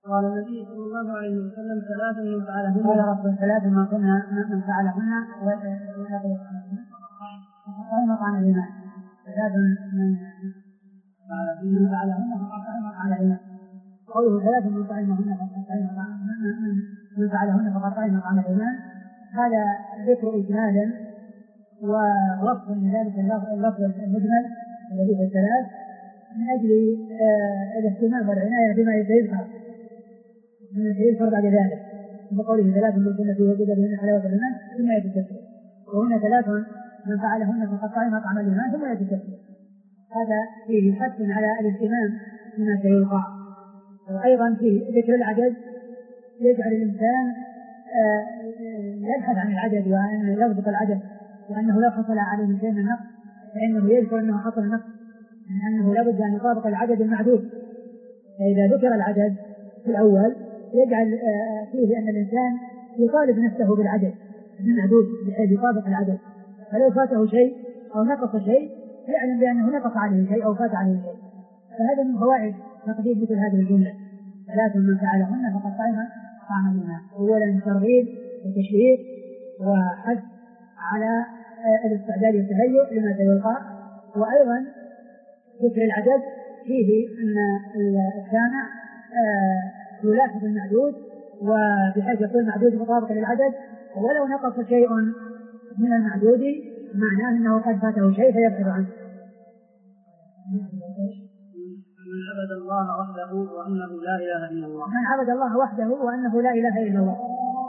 قال النبي صلى الله عليه وسلم ثلاث من فعلهن قال رب ثلاث من فعلهن فقد طعم الإيمان ثلاث من فعلهن فقد طعم الإيمان قوله ثلاث من فعلهن فقد طعم الإيمان هذا ذكر إجمالا ووصف لذلك اللفظ المجمل الذي في الثلاث من أجل الاهتمام والعناية بما يذكر بعد ذلك بقوله ثلاث من كنا فيه وجد بهن حلاوة الإيمان ثم يتكفر وهنا ثلاث من فعلهن فقد طعم الإيمان ثم يتكفر هذا فيه حث على الاهتمام بما سيلقى وأيضا فيه ذكر العدد يجعل الإنسان يبحث عن العدد وأن يضبط العدد وأنه لا حصل عليه شيء من النقص فإنه يذكر أنه حصل نقص لأنه لابد أن يطابق العدد المعدود فإذا ذكر العدد في الأول يجعل فيه أن الإنسان يطالب نفسه بالعدد المعدود بحيث يطابق العدد فلو فاته شيء أو نقص شيء يعلم بأنه نقص عليه شيء أو فات عليه شيء فهذا من فوائد تقديم مثل هذه الجملة ثلاث من فعلهن فقد طعم الإيمان أولا ترغيب وتشويق وحث على الاستعداد والتهيؤ لما سيلقى وأيضا ذكر العدد فيه أن السامع يلاحظ المعدود وبحيث يكون المعدود مطابق للعدد ولو نقص شيء من المعدود معناه أنه قد فاته شيء فيبحث عنه. من عبد الله وحده وأنه لا إله إلا الله. من عبد الله وحده وأنه لا إله إلا الله.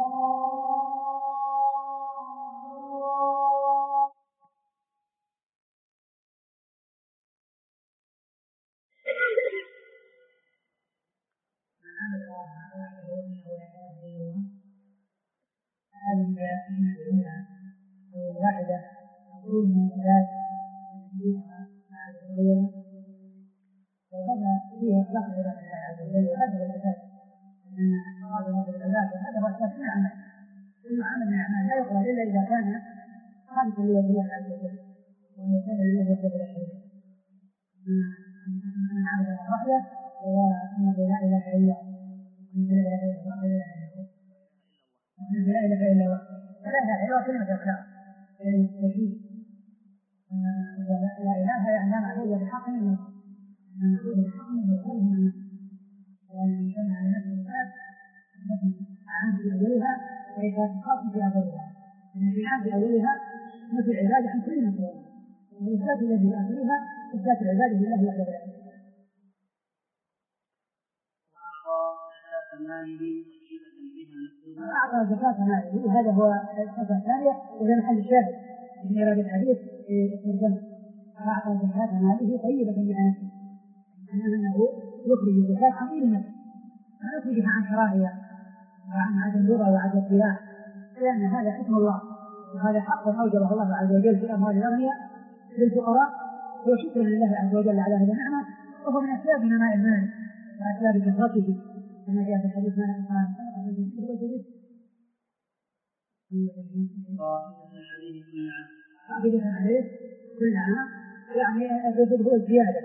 واحدة تقول من ثلاث وهذا فيه إطلاق إلى الله عز وجل وهذا هو الأساس أن هذا الثلاثة هذا هو أساس العمل كل عمل من الأعمال لا يقبل إلا إذا كان خالصا لله عز وجل ويكون لله وحده لا شريك له من عبد الله وحده وأنه لا إله إلا وأنه لا إله إلا الله فلا إله إلا كلمة الإخلاص التوحيد لا إله يعني لا معبود بحق إلا الله معبود بحق إلا الله وأن يسمى على نفسه الكتاب التي أعاد بأولها وإذا خاص بأولها أن الإعادة بأولها نفي العبادة عن كل من سواها وإثبات الذي بأولها إثبات العبادة لله وحده لا شريك له. أعطى زكاة ماله وهذا هو الصفة الثانية وهي محل الشاهد من إرادة الحديث في الجنة أعطى زكاة ماله طيبة بنفسه أنه يخرج زكاة عن غير نفسه ما يخرجها عن شرائها وعن عدم الربا وعدم الخلاف لأن هذا حكم الله وهذا حق أوجبه الله عز وجل في أموال الأغنياء للفقراء وشكر لله عز وجل على هذه النعمة وهو من أسباب نماء المال وأسباب كثرته كما جاء في الحديث ما نقص عن عليه كل عام يعني الرزق هو الزيادة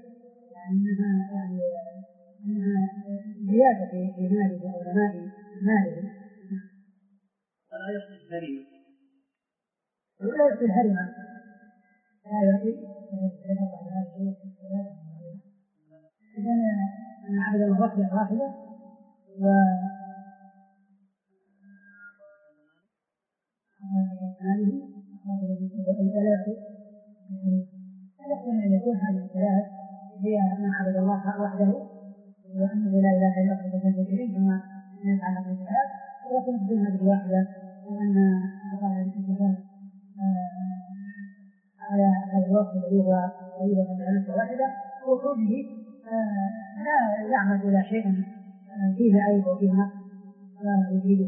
يعني أنها زيادة في ماله أو نماء ماله ولا يحصي الهرمة ولا يحصي الهرمة لا يحصي إذن أنا عبد الوحدة واحدة هذه الثلاث يحسن أن يكون هذه الثلاث هي أن عبد الله وحده وأنه لا إله إلا الله سبحانه وتعالى ثم يفعل هذه الثلاث ويكون بدون هذه الواحدة وأن الله الاتفاق على هذا الوصف الذي هو طيبة من نفس واحدة وكونه لا يعمد إلى شيء فيه عيب وفيه نقص يفيده.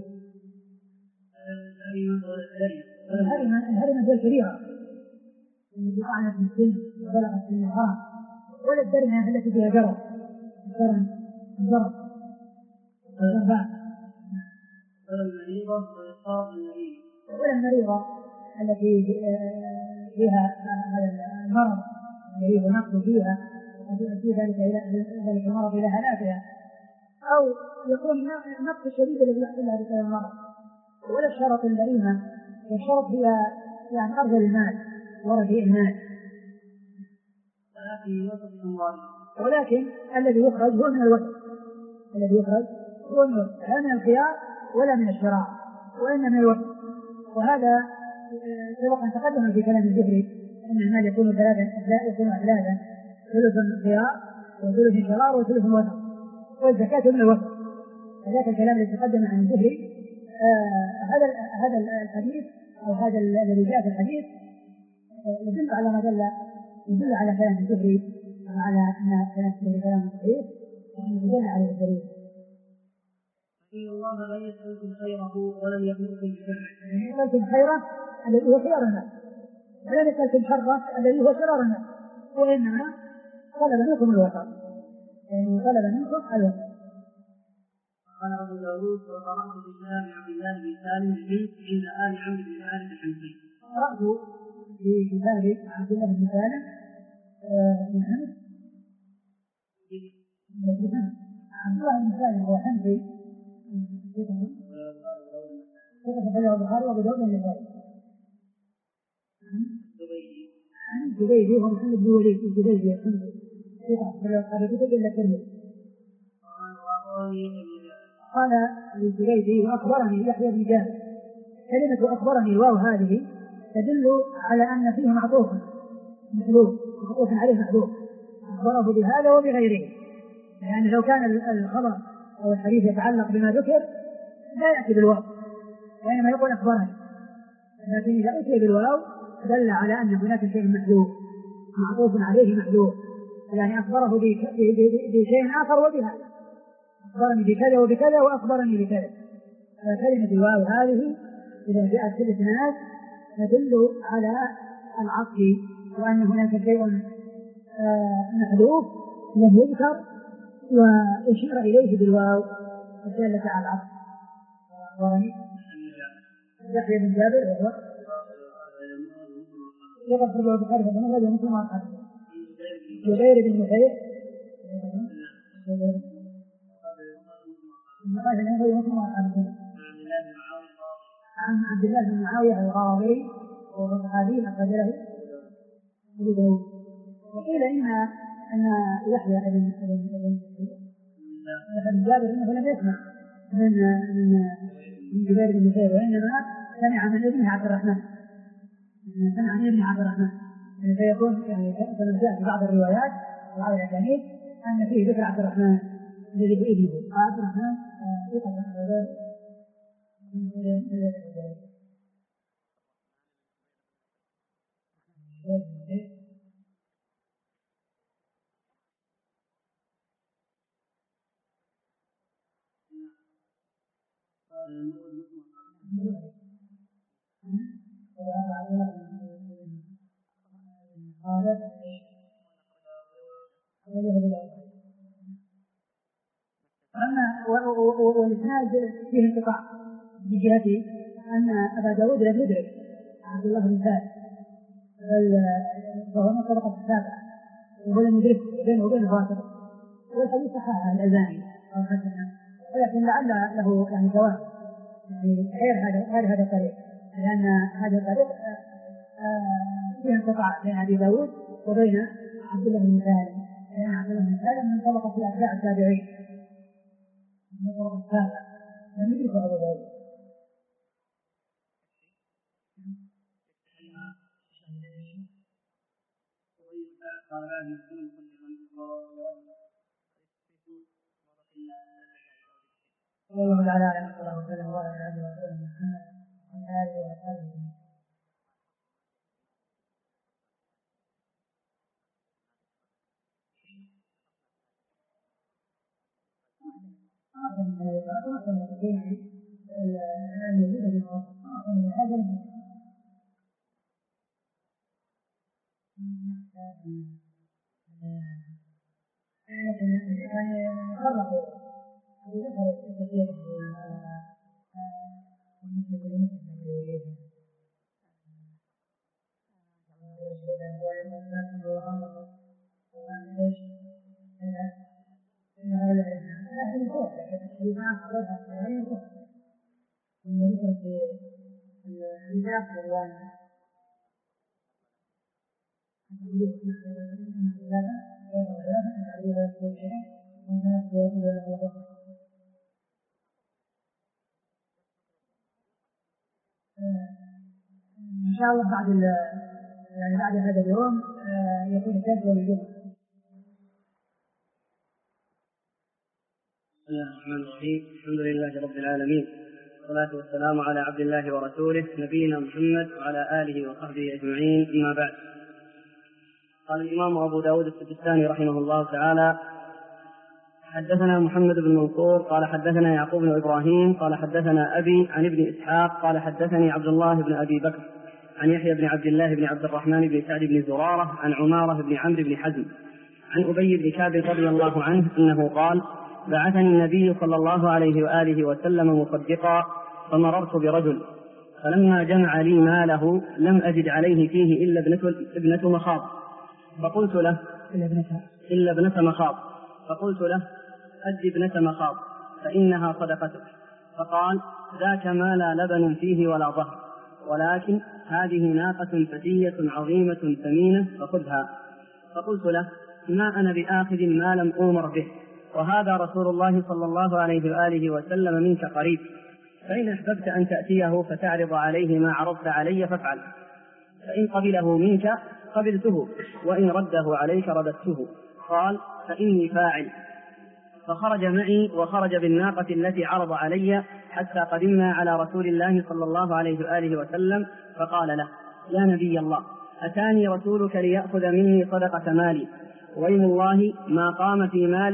الهرمة هو الكبيرة التي طعنت في السن وبلغت سن الحرام ولا الدرمة التي فيها جرب الضرب ولا المريضة التي فيها المرض الذي هو نقص فيها وتؤدي ذلك المرض إلى هلاكها أو يكون النقص الشديد الذي يحصل لها بسبب المرض، ولا الشرط البريمة، والشرط هي يعني أرض المال ورفيع المال. ولكن الذي يخرج هو من الوسط، الذي يخرج هو من الوسط، لا من الخيار ولا من الشراء، وإنما من الوسط. وهذا سبق أن تقدم في كلام الزهري أن المال يكون ثلاثا، ثلث خيار وثلث شراء وثلث وسط، والزكاة من الوسط. هذاك الكلام الذي تقدم عن الزهري هذا الحديث أو هذا الذي جاء في الحديث يدل على ما يدل على كلام الزهري وعلى أن كلام الزهري كلام صحيح ويدل على الدليل. إن الله لا يسألكم خيره ولم يأمركم بشره. يسألكم خيره الذي هو خيار الناس، ولم يسألكم شره الذي هو شرار الناس، وإنما طلب منكم الوسط، يعني طلب منكم الوسط. قال أبو داود: وقرأت في كلام عبد الله بن سالم عند آل عمرو بن الحارث الحمصي. قرأت في كتاب عبد الله بن سالم بن حمص، عبد الله بن سالم هو حمصي، كتب في البخاري وأبو داود النسائي. عن الزبيدي هو محمد بن وليد الزبيدي الحمصي، قال للزبيدي: وأخبرني يحيى بن جابر. كلمة أخبرني الواو هذه تدل على أن فيه معطوف عليه محذوف، أخبره بهذا وبغيره، يعني لو كان الخبر أو الحديث يتعلق بما ذكر لا يأتي بالواو، وإنما يقول أخبرني، لكن إذا أتي بالواو دل على أن هناك شيء محذوف، معطوف عليه محذوف، يعني أخبره بشيء آخر وبهذا، أخبرني بكذا وبكذا وأخبرني بكذا. فكلمة الواو هذه إذا جاءت في الإسناد تدل على العطف، وأن هناك شيء محذوف لم يذكر وأشير إليه بالواو الدالة على العطف. أخبرني يحيى بن جابر وهو يقف في البخاري فمن غير مثل ما قال جبير بن نفير عن عبد الله بن معاوية الغاضري وهذه أخرج له أبو داود. وقيل أن يحيى بن جابر إنه لم يسمع من جبير بن نفير، وإنما سمع من ابنه عبد الرحمن، فيكون كما جاء في بعض الروايات وبعض الأسانيد أن فيه ذكر عبد الرحمن الذي بابنه، عبد الرحمن والإسناد فيه انقطاع بجهة أن أبا داود لم يدرك عبد الله بن سالم، فهو من طبقة السابعة وهو لم يدركه بينه وبين الواسطة، والحديث صححه الألباني، ولكن لعل له يعني جواب غير هذا الطريق، لأن هذا الطريق فيه انقطاع بين أبي داود وبين عبد الله بن سالم، لأن عبد الله بن سالم من طبقة أتباع التابعين، من طبقة السابعة لم يدركه أبو داود. والله تعالى أعلم، صلى الله عليه وسلم وعلى آله وصحبه الإمام أخرجها الصحيحين من ذكر في الحجاب والوان إن شاء الله بعد هذا اليوم يكون الدرس والجمعة. بسم الله الرحمن الرحيم. الحمد لله رب العالمين، والصلاة والسلام على عبد الله ورسوله نبينا محمد وعلى آله وصحبه أجمعين، أما بعد. قال الإمام أبو داود السجستاني رحمه الله تعالى: حدثنا محمد بن منصور قال حدثنا يعقوب بن إبراهيم قال حدثنا أبي عن ابن إسحاق قال حدثني عبد الله بن أبي بكر عن يحيى بن عبد الله بن عبد الرحمن بن سعد بن زرارة عن عمارة بن عمرو بن حزم عن أبي بن كعب رضي الله عنه أنه قال: بعثني النبي صلى الله عليه وآله وسلم مصدقا فمررت برجل فلما جمع لي ماله لم أجد عليه فيه إلا ابنة مخاض فقلت له إلا ابنة مخاض فقلت له: أد ابنة مخاض فإنها صدقتك. فقال: ذاك ما لا لبن فيه ولا ظهر، ولكن هذه ناقة فتية عظيمة ثمينة فخذها. فقلت له: ما أنا بآخذ ما لم أؤمر به، وهذا رسول الله صلى الله عليه وآله وسلم منك قريب، فإن أحببت أن تأتيه فتعرض عليه ما عرضت علي فافعل، فإن قبله منك قبلته، وإن رده عليك رددته. قال: فإني فاعل. فخرج معي وخرج بالناقة التي عرض علي حتى قدمنا على رسول الله صلى الله عليه وآله وسلم، فقال له: يا نبي الله، أتاني رسولك ليأخذ مني صدقة مالي، وإن الله ما قام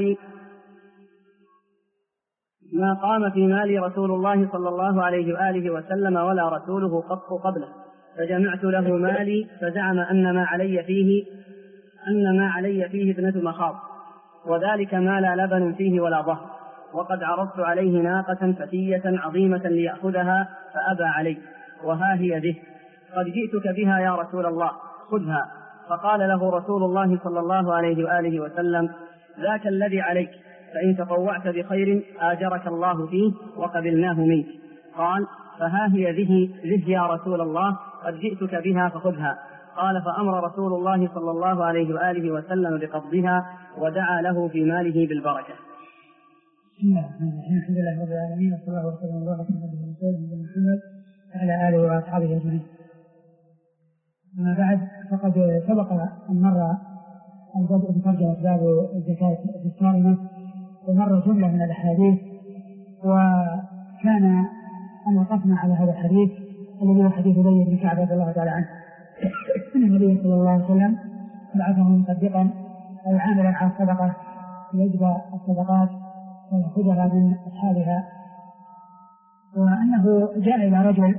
في مالي رسول الله صلى الله عليه وآله وسلم ولا رسوله قط قبله، فجمعت له مالي فزعم أن ما علي فيه ابنة مخاض، وذلك ما لا لبن فيه ولا ظهر، وقد عرضت عليه ناقة فتية عظيمة ليأخذها فأبى علي، وها هي به، قد جئتك بها يا رسول الله، خذها. فقال له رسول الله صلى الله عليه وآله وسلم: ذاك الذي عليك، فإن تطوعت بخير آجرك الله فيه وقبلناه منك. قال: فها هي ذه يا رسول الله، قد جئتك بها فخذها. قال: فأمر رسول الله صلى الله عليه وآله وسلم بقبضها ودعا له في ماله بالبركة. بسم الله الرحمن الرحيم. الحمد لله رب العالمين، والصلاة والسلام على رسول الله محمد وعلى آله وأصحابه أجمعين. أما بعد، فقد سبق أن مر البدء بترجمة باب الزكاة في الصارمة، ومر جملة من الأحاديث، وكان أن وقفنا على هذا الحديث الذي هو حديث أبي بن كعب رضي الله تعالى عنه أن النبي صلى الله عليه وسلم بعثه مصدقا أو عاملا على الصدقة ليجبى الصدقات ويأخذها من أصحابها، وأنه جاء إلى رجل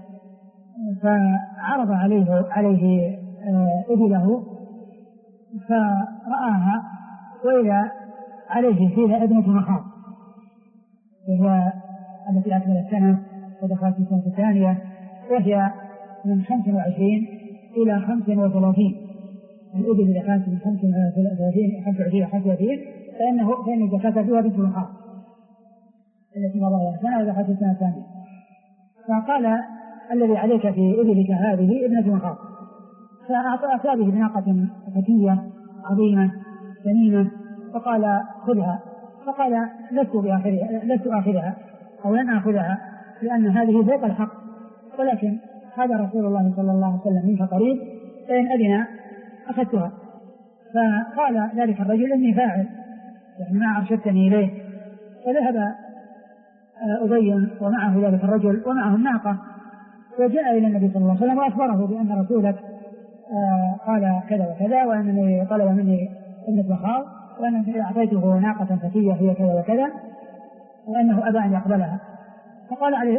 فعرض عليه إبله فرآها، وإذا عليه فيها ابنة مخاض، وهي التي أكملت السنة ودخلت في السنة الثانية، وهي من 25 إلى 35. الإبل إذا كانت من 25 فإن الزكاة فيها بنت مخاض التي مضى سنة ودخلت في السنة الثانية. فقال: الذي عليك في إبلك هذه ابنة مخاض. فأعطى به بناقة فتية عظيمة ثمينة، فقال: خذها. فقال: لست آخذها أو لن آخذها، لأن هذه فوق الحق، ولكن هذا رسول الله صلى الله عليه وسلم منك قريب، فإن أذن أخذتها. فقال ذلك الرجل: إني فاعل، يعني ما أرشدتني إليه. فذهب أبي ومعه ذلك الرجل ومعه الناقة، وجاء إلى النبي صلى الله عليه وسلم وأخبره بأن رسولك قال كذا وكذا، وأنني طلب مني ابنة مخاض، وأنني أعطيته ناقة فتية هي كذا وكذا، وأنه أبى أن يقبلها. فقال عليه: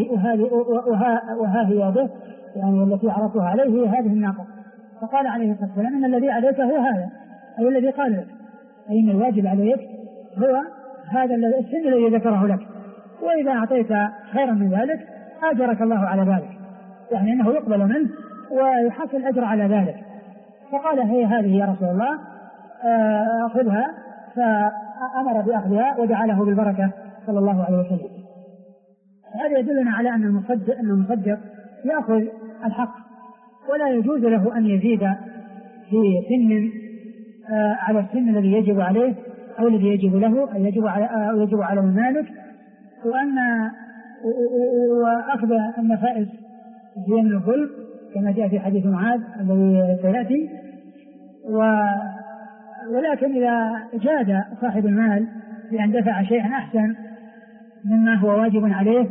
وها هي به، يعني التي عرضتها عليه هي هذه الناقة. فقال عليه الصلاة والسلام: إن الذي عليك هو هذا، أي الذي قال لك، أي إن الواجب عليك هو هذا السن الذي ذكره لك، وإذا أعطيت خيرا من ذلك آجرك الله على ذلك، يعني أنه يقبل منه ويحصل أجر على ذلك. فقال: هي هذه يا رسول الله، خذها. فأمر بأخذها ودعا له بالبركة صلى الله عليه وسلم. هذا يدلنا على أن المصدق يأخذ الحق، ولا يجوز له أن يزيد في سن على السن الذي يجب عليه أو الذي يجب له أو يجب على المالك، وأخذ النفائس هي من الظلم كما جاء في حديث معاذ الذي سيأتي. ولكن إذا جاد صاحب المال بأن دفع شيئا أحسن مما هو واجب عليه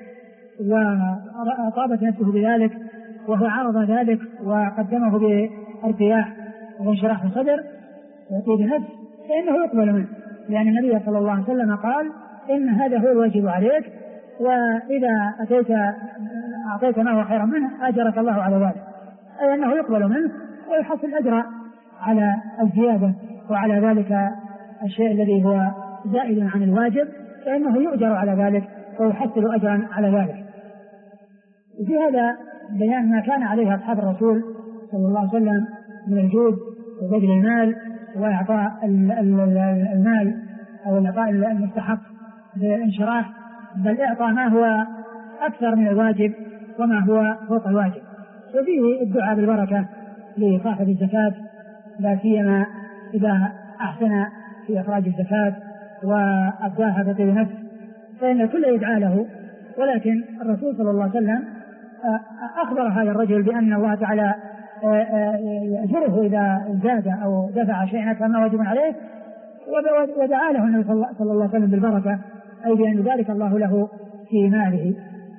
وطابت نفسه بذلك وهو عرض ذلك وقدمه بارتياح وانشراح الصدر وطيب نفس، فإنه يقبل منه، لأن النبي صلى الله عليه وسلم قال إن هذا هو الواجب عليك، وإذا أعطيت ما هو خيرا منه أجرك الله على ذلك، أي أنه يقبل منه ويحصل أجر على الزيادة وعلى ذلك الشيء الذي هو زائد عن الواجب، فإنه يؤجر على ذلك ويحصل أجرا على ذلك. وفي هذا بيان ما كان عليه أصحاب الرسول صلى الله عليه وسلم من الجود وبذل المال وإعطاء المال أو العطاء المستحق بالانشراح، بل إعطاء ما هو أكثر من الواجب وما هو فوق الواجب. وفيه الدعاء بالبركة لصاحب الزكاة، لا سيما إذا أحسن في إخراج الزكاة وأداها بطيب نفس، فإن الكل يدعى له. ولكن الرسول صلى الله عليه وسلم أخبر هذا الرجل بأن الله تعالى يأجره إذا زاد أو دفع شيئا كما واجب عليه، ودعا له النبي صلى الله عليه وسلم بالبركة، أي بأن ذلك الله له في ماله.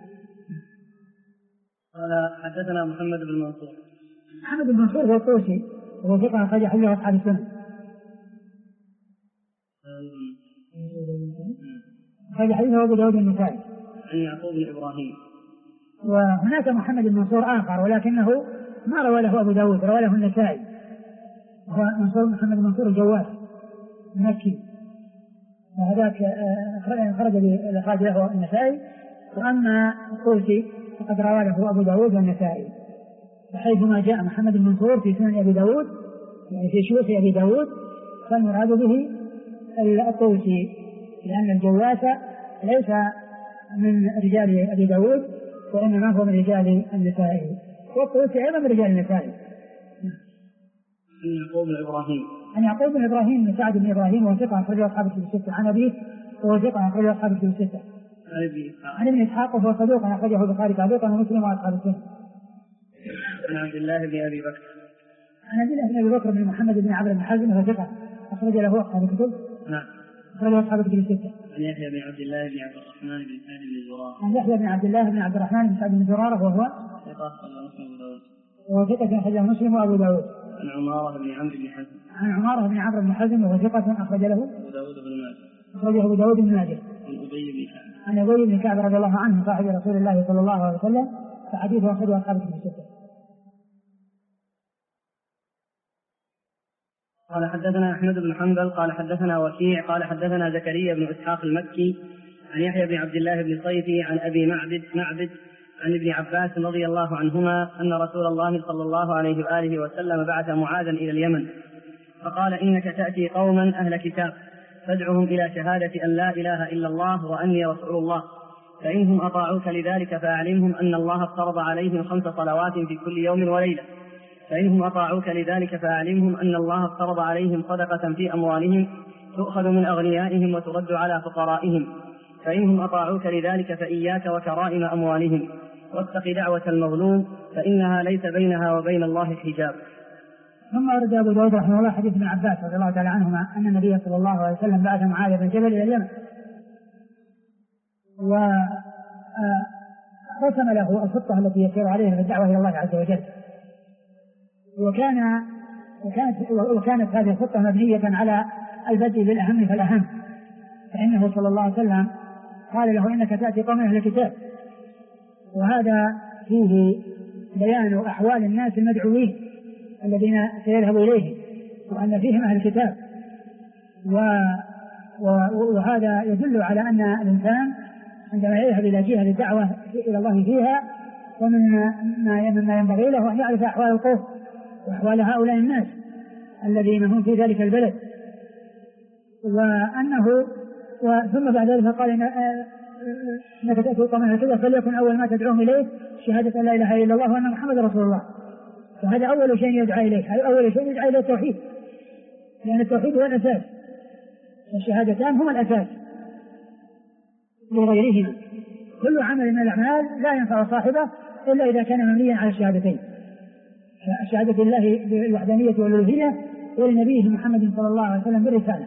قال حدثنا محمد بن منصور. محمد بن منصور هو الطوسي وهو ثقة أخرج حديثه أصحاب السنن. أخرج حديثه أبو داود النسائي. عن يعقوب بن إبراهيم. وهناك محمد بن منصور آخر ولكنه ما روى له أبو داود، روى له النسائي، هو محمد بن منصور الجواز مكي، وهذاك خرج بالإخراج له النسائي. وأما الطوسي فقد روى له أبو داود والنسائي، فحيثما جاء محمد بن منصور في سنن أبي داود يعني في شيوخ أبي داود فالمراد به الطوسي، لأن الجواز ليس من رجال أبي داود وإنما هو من رجال النسائي، والطوسي أيضا من رجال النسائي. عن يعقوب بن إبراهيم. عن يعقوب بن إبراهيم بن سعد بن إبراهيم وثقة أخرجه أصحاب الكتب الستة. عن أبيه وهو ثقة أخرجه أصحاب الكتب الستة. عن ابن إسحاق وهو صدوق أخرجه البخاري تعليقا ومسلم وأصحاب السنة. عن عبد الله بن أبي بكر. عن عبد الله بن أبي بكر بن محمد بن عمرو بن حزم وهو ثقة أخرج له أصحاب الكتب. نعم. أخرجه أصحاب الكتب الستة. عن يحيى بن عبد الله بن عبد الرحمن بن سعد بن زرارة. عن يحيى بن عبد الله بن عبد الرحمن بن سعد بن زرارة وهو ثقة أخرجه مسلم وأبو داود. عن عمارة بن عمرو بن حزم. عن عمارة بن عمرو بن حزم وهو ثقة أخرج له أبو داود بن ماجه. أخرجه أبو داود بن ماجه. عن أبي بن كعب. عن أبي بن كعب رضي الله عنه صاحب رسول الله صلى الله عليه وسلم، فحديثه أخرجه أصحاب الكتب الستة. قال حدثنا أحمد بن حنبل قال حدثنا وكيع قال حدثنا زكريا بن إسحاق المكي عن يحيى بن عبد الله بن صيفي عن أبي معبد عن ابن عباس رضي الله عنهما أن رسول الله صلى الله عليه وآله وسلم بعث معاذا إلى اليمن فقال إنك تأتي قوما أهل كتاب فادعهم إلى شهادة أن لا إله إلا الله وأني رسول الله، فإنهم أطاعوك لذلك فأعلمهم أن الله افترض عليهم 5 صلوات في كل يوم وليلة، فإنهم أطاعوك لذلك فأعلمهم أن الله افترض عليهم صدقة في أموالهم تؤخذ من أغنيائهم وترد على فقرائهم، فإنهم أطاعوك لذلك فإياك وكرائم أموالهم، واتق دعوة المظلوم فإنها ليس بينها وبين الله حجاب. ثم ورد أبو داود رحمه الله حديث ابن عباس رضي الله تعالى عنهما أن النبي صلى الله عليه وسلم بعث معاذ بن جبل إلى اليمن، ورسم له الخطة التي يسير عليها في الدعوة إلى الله عز وجل، وكانت هذه الخطة مبنية على البدء بالأهم فالأهم، فإنه صلى الله عليه وسلم قال له إنك تأتي قوم أهل الكتاب، وهذا فيه بيان أحوال الناس المدعوين الذين سيذهب إليه وأن فيهم أهل الكتاب، وهذا يدل على أن الإنسان عندما يذهب إلى جهة الدعوة إلى الله فيها ومما ينبغي له أن يعرف أحوال القوم وأحوال هؤلاء الناس الذين هم في ذلك البلد، وأنه ثم بعد ذلك قال إنك تأتي قوما كذا فليكن أول ما تدعوهم إليه شهادة أن لا إله إلا الله وأن محمد رسول الله. فهذا أول شيء يدعى إليه، أول شيء يدعى إليه التوحيد، لأن التوحيد هو الأساس، والشهادتان هما الأساس لغيرهما. كل عمل من الأعمال لا ينفع صاحبه إلا إذا كان مبنيا على الشهادتين، شهادة الله بالوحدانية والألوهية ولنبيه محمد صلى الله عليه وسلم بالرسالة.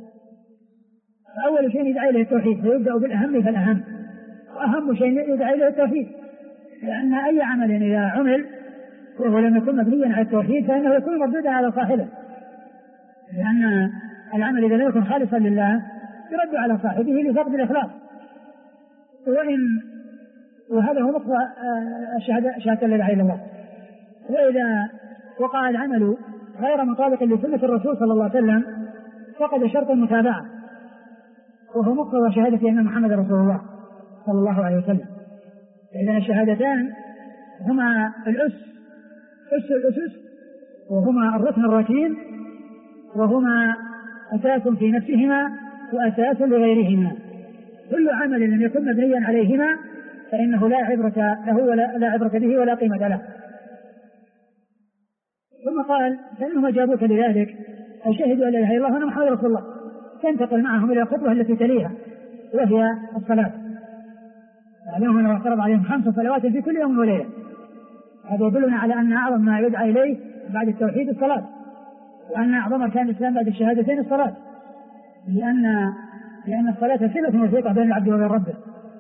فأول شيء يدعى إليه التوحيد، فيبدأ بالأهم فالأهم، وأهم شيء يدعى إليه التوحيد، لأن أي عمل إذا عمل وهو لم يكن مبنيا على التوحيد فإنه يكون مردودا على صاحبه، لأن العمل إذا لم يكن خالصا لله يرد على صاحبه لفقد الإخلاص. وهذا هو مقصد شهادة لا إله إلا الله. وإذا وقع العمل غير مطابق لسنة الرسول صلى الله عليه وسلم فقد شرط المتابعة، وهو مقتضى شهادة أن محمد رسول الله صلى الله عليه وسلم. إذن الشهادتان هما الأسس وهما الركن الركين، وهما أساس في نفسهما وأساس لغيرهما. كل عمل لم يكن مبنيا عليهما فإنه لا عبرة له ولا عبرة به ولا قيمة له. ثم قال فإنهم أجابوك لذلك أي شهدوا أن لا إله إلا الله وأن محمد رسول الله، تنتقل معهم إلى الخطوة التي تليها وهي الصلاة. عليهم أن يفترض عليهم 5 صلوات في كل يوم وليلة. هذا يدلنا على أن أعظم ما يدعى إليه بعد التوحيد الصلاة، وأن أعظم أركان الإسلام بعد الشهادتين الصلاة، لأن الصلاة صلة وثيقة بين العبد وبين ربه،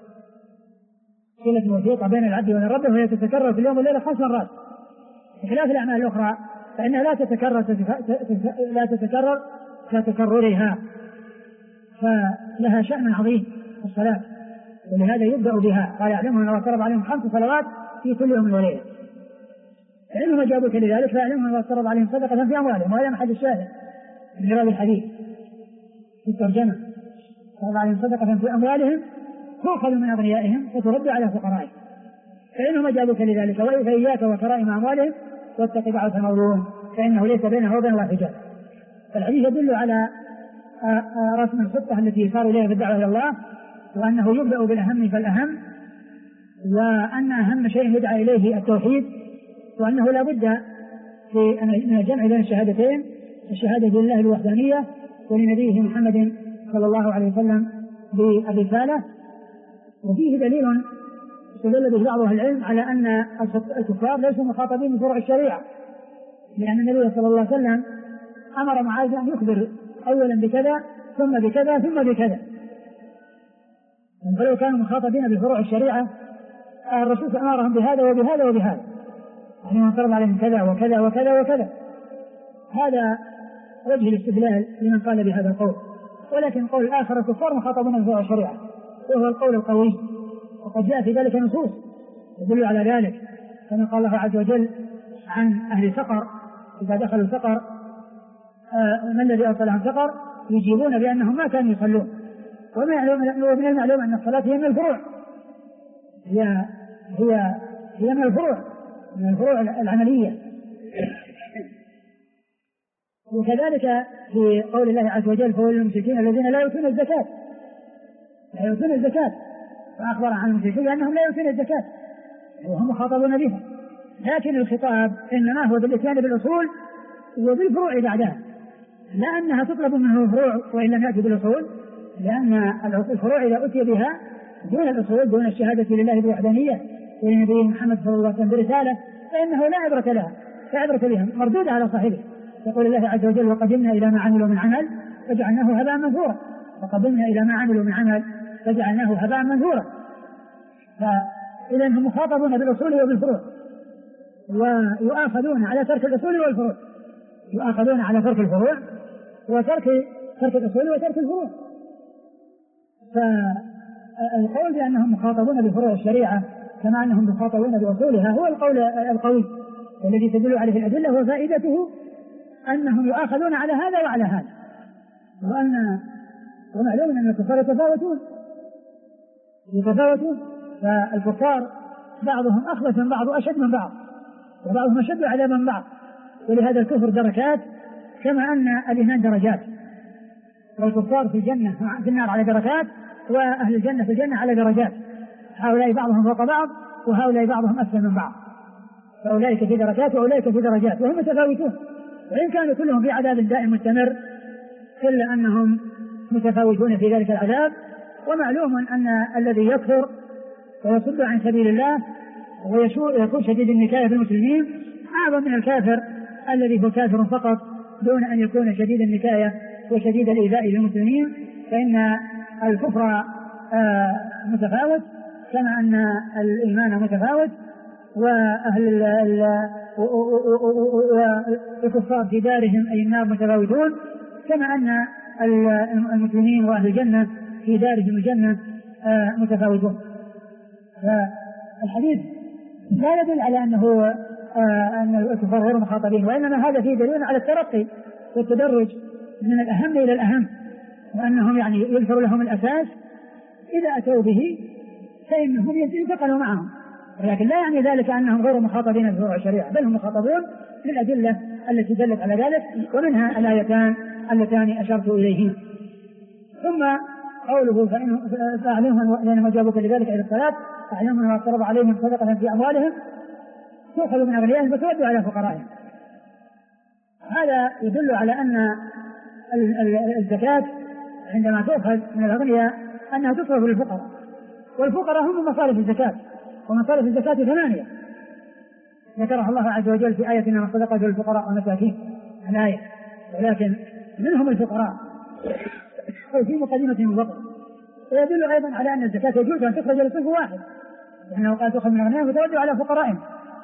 صلة وثيقة بين العبد وبين ربه، وهي تتكرر في اليوم والليلة 5 مرات، بخلاف الأعمال الأخرى فإنها لا تتكرر كتكررها، فلها شأن عظيم الصلاة، ولهذا يبدأ بها. قال يعلمهم أن افترض عليهم 5 صلوات في كل يوم وليلة. فإنهم أجابوك لذلك فيعلمهم أن افترض عليهم صدقة في أموالهم، وهذا محل الشاهد من هذا الحديث في الترجمة. افترض عليهم صدقة في أموالهم تؤخذ من أغنيائهم وترد على فقرائهم. فإنهم أجابوك لذلك وإياك وكرائم أموالهم واتق دعوة المظلوم فإنه ليس بينه وبين الله حجاب. فالحديث يدل على رسم الخطة التي يصار إليها بالدعوة إلى الله، وأنه يبدأ بالأهم فالأهم، وأن أهم شيء يدعى إليه التوحيد، وأنه لا بد من الجمع بين الشهادتين، الشهادة لله الوحدانية ولنبيه محمد صلى الله عليه وسلم بالرسالة. وفيه دليل استدل به بعض أهل العلم على أن الكفار ليسوا مخاطبين بفروع الشريعة، لأن النبي صلى الله عليه وسلم أمر معاذ أن يخبر أولا بكذا ثم بكذا ثم بكذا. فلو كانوا مخاطبين بفروع الشريعة الرسول أمرهم بهذا وبهذا وبهذا، يعني من فرض عليهم كذا وكذا وكذا وكذا. هذا وجه الاستدلال لمن قال بهذا القول. ولكن القول الآخر الكفار مخاطبون بفروع الشريعة، وهو القول القوي، وقد جاء في ذلك نصوص يدل على ذلك، كما قال الله عز وجل عن أهل سقر إذا دخلوا سقر ما الذي أرسل عن سقر يجيبون بأنهم ما كانوا يصلون. ومن المعلوم أن الصلاة هي من الفروع، هي من الفروع العملية. وكذلك في قول الله عز وجل فهو المشركين الذين لا يؤتون الزكاة، فأخبر عن المشركين بأنهم لا يؤتون الزكاة وهم مخاطبون بها، لكن الخطاب إنما هو بالإتيان بالأصول وبالفروع بعدها، لا أنها تطلب منه الفروع وإن لم يأتي بالأصول، لأن الفروع إذا أتي بها دون الأصول دون الشهادة لله بالوحدانية ولنبيه محمد صلى الله عليه وسلم برسالة فإنه لا عبرة لها، فعبرة بها مردودة على صاحبه. يقول الله عز وجل وقدمنا إلى ما عملوا من عمل فجعلناه هباء منثورا، وقدمنا إلى ما عملوا من عمل فجعلناه هباء منثورا. فإذا هم مخاطبون بالأصول وبالفروع، ويؤاخذون على ترك الأصول والفروع، يؤاخذون على ترك الفروع وترك الأصول وترك الفروع. فالقول بأنهم مخاطبون بفروع الشريعة كما أنهم مخاطبون بأصولها هو القول القوي الذي تدل عليه الأدلة، وفائدته أنهم يؤاخذون على هذا وعلى هذا، ومعلوم أن الكفار يتفاوتون، فالكفار بعضهم أخبث من بعض وأشد من بعض، وبعضهم أشد عذابا من بعض. ولهذا الكفر دركات كما أن الإيمان درجات، والكفار في الجنة في النار على دركات، وأهل الجنة في الجنة على درجات، هؤلاء بعضهم فوق بعض وهؤلاء بعضهم أسفل من بعض، فأولئك في دركات وأولئك في درجات وهم متفاوتون، وإن كانوا كلهم في عذاب دائم مستمر إلا أنهم متفاوتون في ذلك العذاب. ومعلوم أن الذي يكفر ويصد عن سبيل الله ويكون شديد النكاية في المسلمين أعظم من الكافر الذي هو كافر فقط دون أن يكون شديد النكاية وشديد الإيذاء للمسلمين، فإن الكفر متفاوت كما أن الإيمان متفاوت، وأهل الكفار في دارهم أي النار متفاوتون، كما أن المسلمين وأهل الجنة في دارهم الجنة متفاوتون. فالحديث لا يدل على أن الكفار غير مخاطبين، وإنما هذا فيه دليل على الترقي والتدرج من الأهم إلى الأهم، وأنهم يعني يذكر لهم الأساس إذا أتوا به فإنهم ينتقلوا معهم، ولكن لا يعني ذلك أنهم غير مخاطبين بفروع الشريعة، بل هم مخاطبون بالأدلة التي دلت على ذلك، ومنها الآيتان اللتان أشرت إليهما. ثم قوله فأعلمهم لأنهم جابوك لذلك إلى الصلاة فأعلمهم ما افترض عليهم صدقة في أموالهم تؤخذ من أغنيائهم فترد على فقرائهم. هذا يدل على أن الزكاة عندما تؤخذ من الأغنياء أنها تصرف للفقراء، والفقراء هم مصارف الزكاة، ومصارف الزكاة 8 ذكرها الله عز وجل في آية إنما الصدقات للفقراء والمساكين الآية، ولكن منهم الفقراء في مقدمة الفقر. ويدل أيضا على أن الزكاة يجوز أن تخرج لصنف واحد، لأنه قد تؤخذ من أغنيائهم وترد على فقرائهم.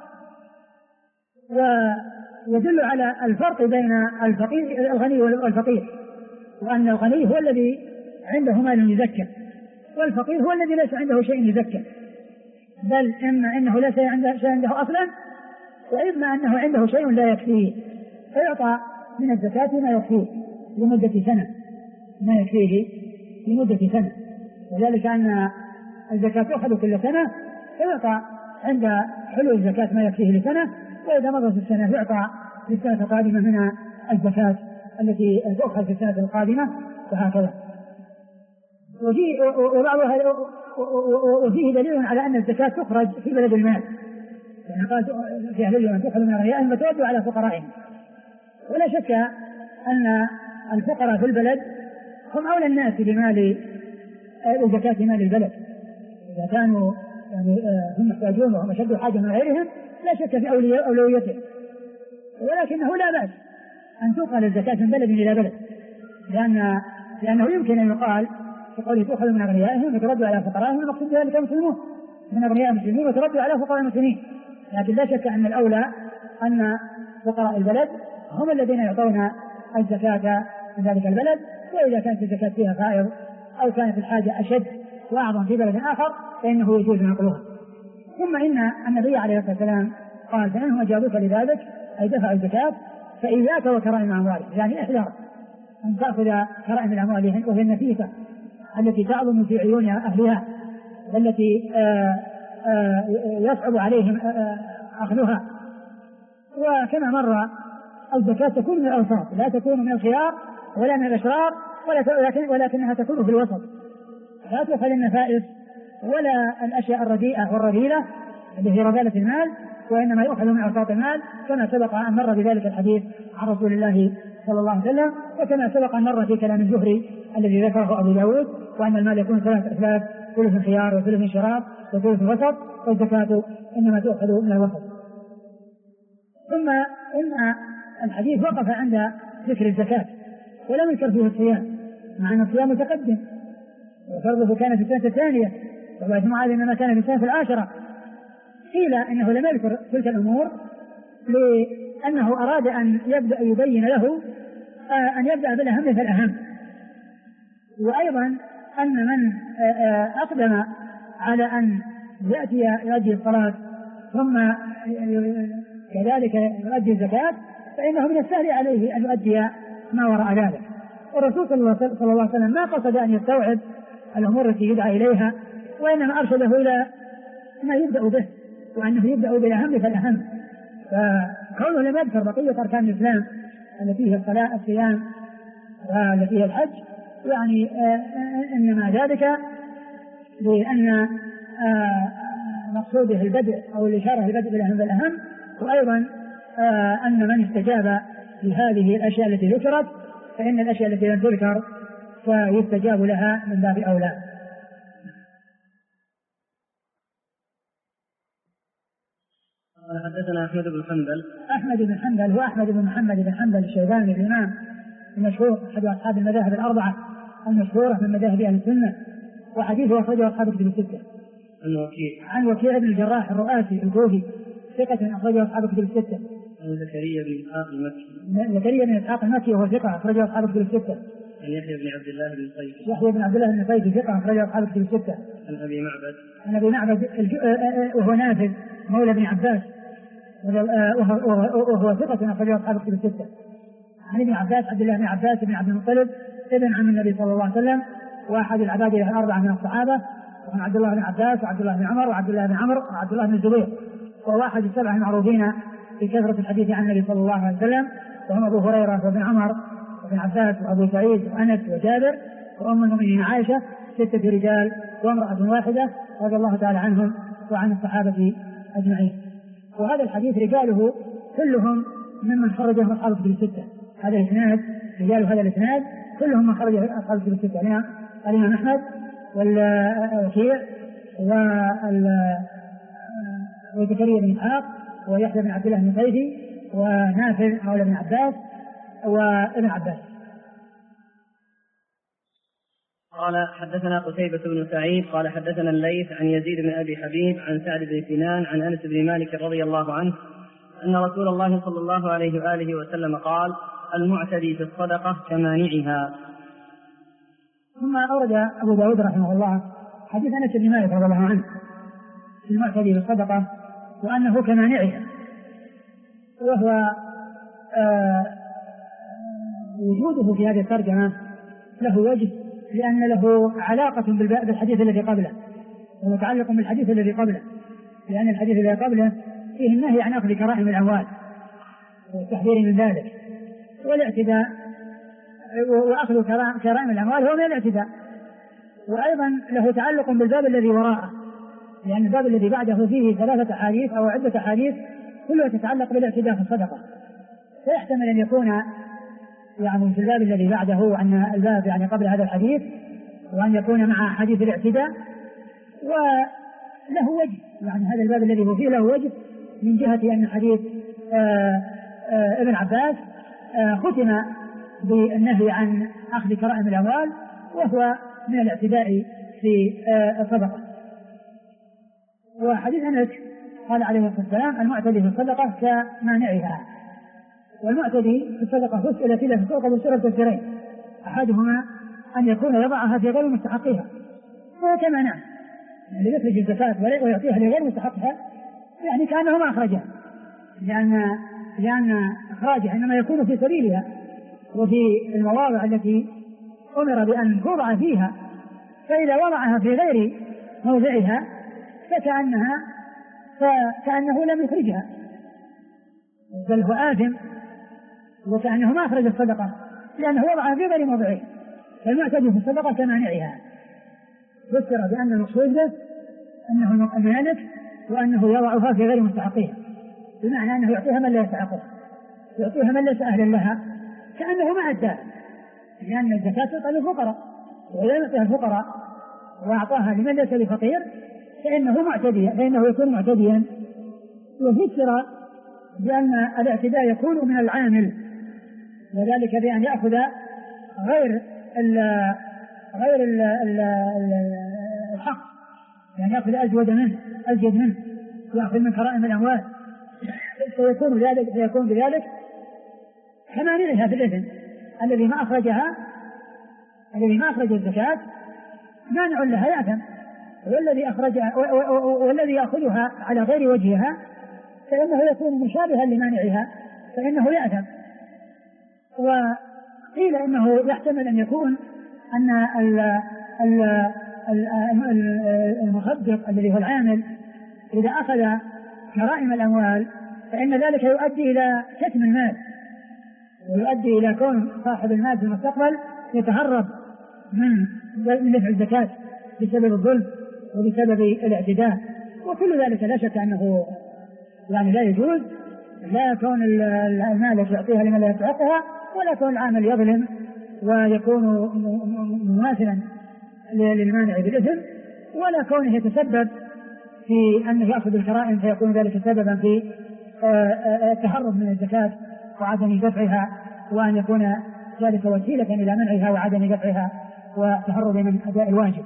ويدل على الفرق بين الغني والفقير، وأن الغني هو الذي عنده مال يزكى، والفقير هو الذي ليس عنده شيء يزكى، بل إما أنه ليس شيء عنده أصلا، وإما أنه عنده شيء لا يكفيه فيعطى من الزكاة ما يكفيه لمدة سنة، ما يكفيه لمدة سنة، وذلك أن الزكاة تؤخذ كل سنة فيعطى عند حلول الزكاة ما يكفيه لسنة، وإذا مضت السنة يعطى للسنة القادمة من الزكاة التي تؤخذ في السنة القادمة، وهكذا. وفيه دليل على أن الزكاة تخرج في بلد المال، يعني قال في أهل اليمن تؤخذ من أغنيائهم وترد على فقرائهم. ولا شك أن الفقراء في البلد هم أولى الناس بمال زكاة مال البلد، إذا كانوا يعني هم محتاجون وهم أشد حاجة من غيرهم لا شك في أولويته، ولكنه لا بأس أن تؤخذ الزكاة من بلد إلى بلد، لأنه يمكن أن يقال تقول تؤخذ من أغنيائهم وترد على فقرائهم، المقصود بذلك المسلمون من أغنياء المسلمين وترد على فقراء المسلمين، لكن لا شك أن الأولى أن فقراء البلد هم الذين يعطون الزكاة من ذلك البلد، وإذا كانت الزكاة فيها فائض أو كانت الحاجة أشد وأعظم في بلد آخر فإنه يجوز نقلها. ثم إن النبي عليه الصلاة والسلام قال فإنهم أجابوك لذلك أي دفعوا الزكاة فإياك وكرائم أموالهم، يعني احذر أن تأخذ كرائم الأموال وهي النفيسة التي تعظم في عيون أهلها والتي يصعب عليهم أخذها. وكما مر الزكاة تكون من الأوساط، لا تكون من الخيار ولا من الأشرار ولكنها تكون في الوسط، لا تؤخذ النفائس ولا الأشياء الرديئة والرذيلة التي هي رذالة المال، وإنما يؤخذ من أوساط المال، كما سبق أن مر بذلك الحديث عن رسول الله صلى الله عليه وسلم، وكما سبق أن مر في كلام الزهري الذي ذكره أبو داود، وأن المال يكون 3 أثلاث، ثلث خيار وثلث شراب وثلث وسط، والزكاة إنما تؤخذ من الوسط. ثم إن الحديث وقف عند ذكر الزكاة ولم يذكر فيه الصيام، مع أن الصيام متقدم وفرضه كان في السنة الثانية، وبعد معاذ إنما كان في السنة 10. قيل إنه لم يذكر تلك الأمور لأنه أراد أن يبدأ يبين له أن يبدأ بالأهم فالأهم، وأيضا أن من أقدم على أن يؤدي الصلاة ثم كذلك يؤدي الزكاة فإنه من السهل عليه أن يؤدي ما وراء ذلك. والرسول صلى الله عليه وسلم ما قصد أن يستوعب الأمور التي يدعى إليها، وإنما أرشده إلى ما يبدأ به، وأنه يبدأ بالأهم فالأهم. فكونه لم يذكر بقية أركان الإسلام التي هي الصلاة الصيام والتي هي الحج يعني إنما ذلك لأن مقصوده البدء أو الإشارة البدء بالأهم، وأيضا أن من استجاب لهذه الأشياء التي ذكرت فإن الأشياء التي لم تذكر فيستجاب لها من باب أولى. حدثنا أحمد بن حنبل. أحمد بن حنبل هو أحمد بن محمد بن حنبل الشيباني الإمام المشهور أحد أصحاب المذاهب الأربعة المشهورة من مذاهب أهل السنة، وحديثه أخرجه أصحاب الكتب الستة. عن وكيع بن الجراح الرؤاسي الكوفي ثقة أخرجه أصحاب الكتب الستة. عن زكريا بن إسحاق المكي. زكريا بن إسحاق المكي وهو ثقة أخرجه أصحاب الكتب الستة. عن يحيى بن عبد الله بن قيس. يحيى بن عبد الله بن قيس ثقة أخرجه أصحاب الكتب الستة. عن أبي معبد. عن أبي معبد وهو نافذ مولى بن عباس وهو ثقة أخرجه أصحاب الكتب الستة. عن ابن عباس عبد الله بن عباس بن عبد المطلب ابن عم النبي صلى الله عليه وسلم وأحد العباد الأربعة من الصحابة، وعن عبد الله بن عباس وعبد الله بن عمر وعبد الله بن عمرو وعبد الله بن الزبير، وهو أحد السبعة المعروفين في كثرة الحديث عن النبي صلى الله عليه وسلم، وهم أبو هريرة وابن عمر وابن عباس وأبو سعيد وأنس وجابر وأم المؤمنين عائشة، 6 رجال وامرأة واحدة رضي الله تعالى عنهم وعن الصحابة أجمعين. وهذا الحديث رجاله كلهم ممن خرجه أصحاب الكتب الستة. هذا الإسناد رجال هذا الإسناد كلهم من خرجه أصحاب الكتب الستة، الإمام أحمد والوكيع وزكريا بن إسحاق ويحيى بن عبد الله بن قيس ونافذ مولى بن عباس وابن عباس. قال حدثنا قتيبة بن سعيد قال حدثنا الليث عن يزيد بن أبي حبيب عن سعد بن سنان عن أنس بن مالك رضي الله عنه أن رسول الله صلى الله عليه وآله وسلم قال: المعتدي في الصدقة كمانعها. ثم أورد أبو داود رحمه الله حديث أنس بن مالك رضي الله عنه في المعتدي في الصدقة وأنه كمانعها، وهو وجوده في هذه الترجمة له وجه لأن له علاقة بالحديث الذي قبله ومتعلق بالحديث الذي قبله، لأن الحديث الذي قبله فيه النهي عن أخذ كرائم الأموال والتحذير من ذلك والاعتداء، وأخذ كرائم الأموال هو من الاعتداء، وأيضا له تعلق بالباب الذي وراءه، لأن الباب الذي بعده فيه 3 أحاديث أو عدة أحاديث كلها تتعلق بالاعتداء في الصدقة، فيحتمل أن يكون يعني في الباب الذي بعده أن الباب يعني قبل هذا الحديث، وأن يكون مع حديث الاعتداء، وله وجه يعني هذا الباب الذي هو فيه له وجه من جهة أن حديث ابن عباس ختم بالنهي عن أخذ كرائم الأموال وهو من الاعتداء في الصدقة. وحديث أنس قال عليه الصلاة والسلام: المعتدي في الصدقة كمانعها. والمعتدي في الصدقة فسئل فيه في الصدقة بصورة تفسيرين، أحدهما أن يكون يضعها في غير مستحقها وهو كمانع، يعني يخرج الزكاة ويعطيها لغير مستحقها يعني كأنه ما أخرجها، لأن إخراجها إنما يكون في سبيلها وفي المواضع التي أمر بأن توضع فيها، فإذا وضعها في غير موضعها فكأنه لم يخرجها بل هو آثم وكأنه ما أخرج الصدقة لأنه وضعها في غير موضعه. فالمعتدي في الصدقة كمانعها، فسر بأن المقصود به أنه مالك وأنه يضعها في غير مستحقها، بمعنى أنه يعطيها من لا يستحقها، يعطيها من ليس أهلا لها كأنه ما أداها، لأن الزكاة تعطى للفقراء، وإذا يعطيها الفقراء وأعطاها لمن ليس بفقير فإنه يكون معتديا. وفسر بأن الاعتداء يكون من العامل، وذلك بأن يأخذ غير الحق، يعني يأخذ أزيد منه يأخذ من كرائم الأموال، فيكون بذلك كمانعها في الإثم الذي ما أخرج الزكاة مانع لها يأثم، والذي يأخذها على غير وجهها فإنه يكون مشابها لمانعها فإنه يأثم. وقيل إنه يحتمل أن يكون أن المصدق الذي هو العامل إذا أخذ كرائم الأموال فإن ذلك يؤدي إلى كتم المال، ويؤدي إلى كون صاحب المال في المستقبل يتهرب من دفع الزكاة بسبب الظلم وبسبب الاعتداء، وكل ذلك لا شك أنه يعني لا يجوز، لا كون المالك يعطيها لمن لا يستحقها، ولا كون العامل يظلم ويكون مماثلا للمانع بالإثم، ولا كونه يتسبب في أنه يأخذ الكرائم فيكون ذلك سببا في التهرب من الزكاة وعدم دفعها، وأن يكون ذلك وسيلة إلى منعها وعدم دفعها وتهرب من أداء الواجب.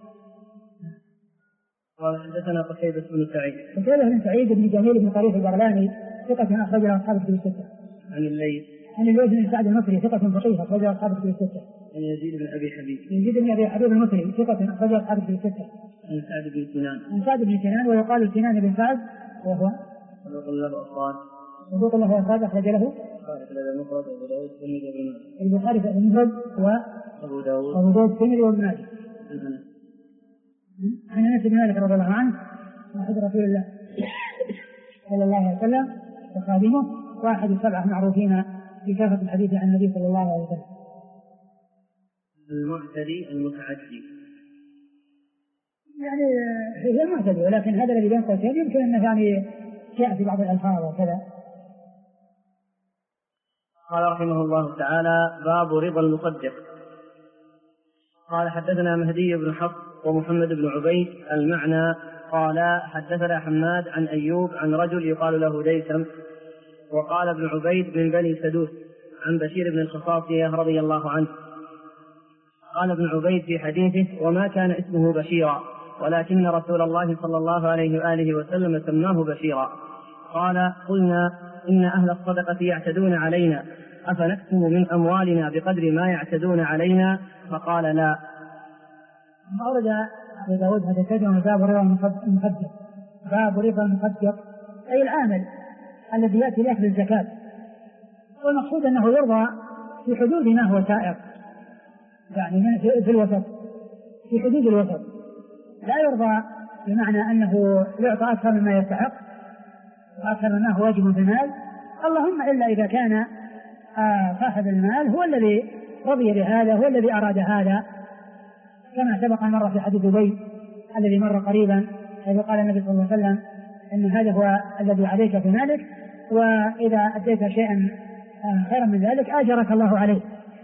قال حدثنا قتيبة بن سعيد. قتيبة بن سعيد بن جميل بن طريف البغلاني ثقة أخرج له أصحاب الكتب الستة. عن الليث. عن الليث بن سعد المصري ثقة فقيه أخرج له أصحاب الكتب الستة. عن يزيد بن أبي حبيب. يزيد بن أبي حبيب المصري ثقة أخرج له أصحاب الكتب الستة. عن سعد بن سنان. عن سعد بن سنان ويقال سنان بن سعد وهو صدوق له أفراد. صدوق له أفراد أخرج له البخاري في المفرد وأبو داود الترمذي وابن ماجه. عن أنس بن مالك رضي الله عنه صاحب رسول الله صلى الله عليه وسلم وخادمه واحد السبعة معروفين بكثرة الحديث عن النبي صلى الله عليه وسلم. المعتدي المتعدي يعني هي المعتدي، ولكن هذا الذي بين قوسين يمكن أنه يعني جاء في بعض الألفاظ وكذا. قال رحمه الله تعالى: باب رضا المصدق. قال حدثنا مهدي بن حفص ومحمد بن عبيد المعنى قال حدثنا حماد عن أيوب عن رجل يقال له ديثم، وقال ابن عبيد من بني سدوس عن بشير بن الخصاصية رضي الله عنه. قال ابن عبيد في حديثه: وما كان اسمه بشيرا، ولكن رسول الله صلى الله عليه وآله وسلم سماه بشيرا. قال: قلنا إن أهل الصدقة يعتدون علينا، أفنكتم من أموالنا بقدر ما يعتدون علينا؟ فقال: لا. أورد أبو داود هذا الترجمة باب رضا المصدق. باب رضا المصدق أي العامل الذي يأتي لأخذ الزكاة، والمقصود أنه يرضى في حدود ما هو سائر، يعني في الوسط، في حدود الوسط، لا يرضى بمعنى أنه يعطى أكثر مما يستحق وأكثر مما هو واجب في المال، اللهم إلا إذا كان صاحب المال هو الذي رضي بهذا، هو الذي أراد هذا، كما سبق مرة في حديث أبي الذي مر قريبا، حيث قال النبي صلى الله عليه وسلم إن هذا هو الذي عليك في مالك، وإذا أديت شيئا خيرا من ذلك آجرك الله عليه.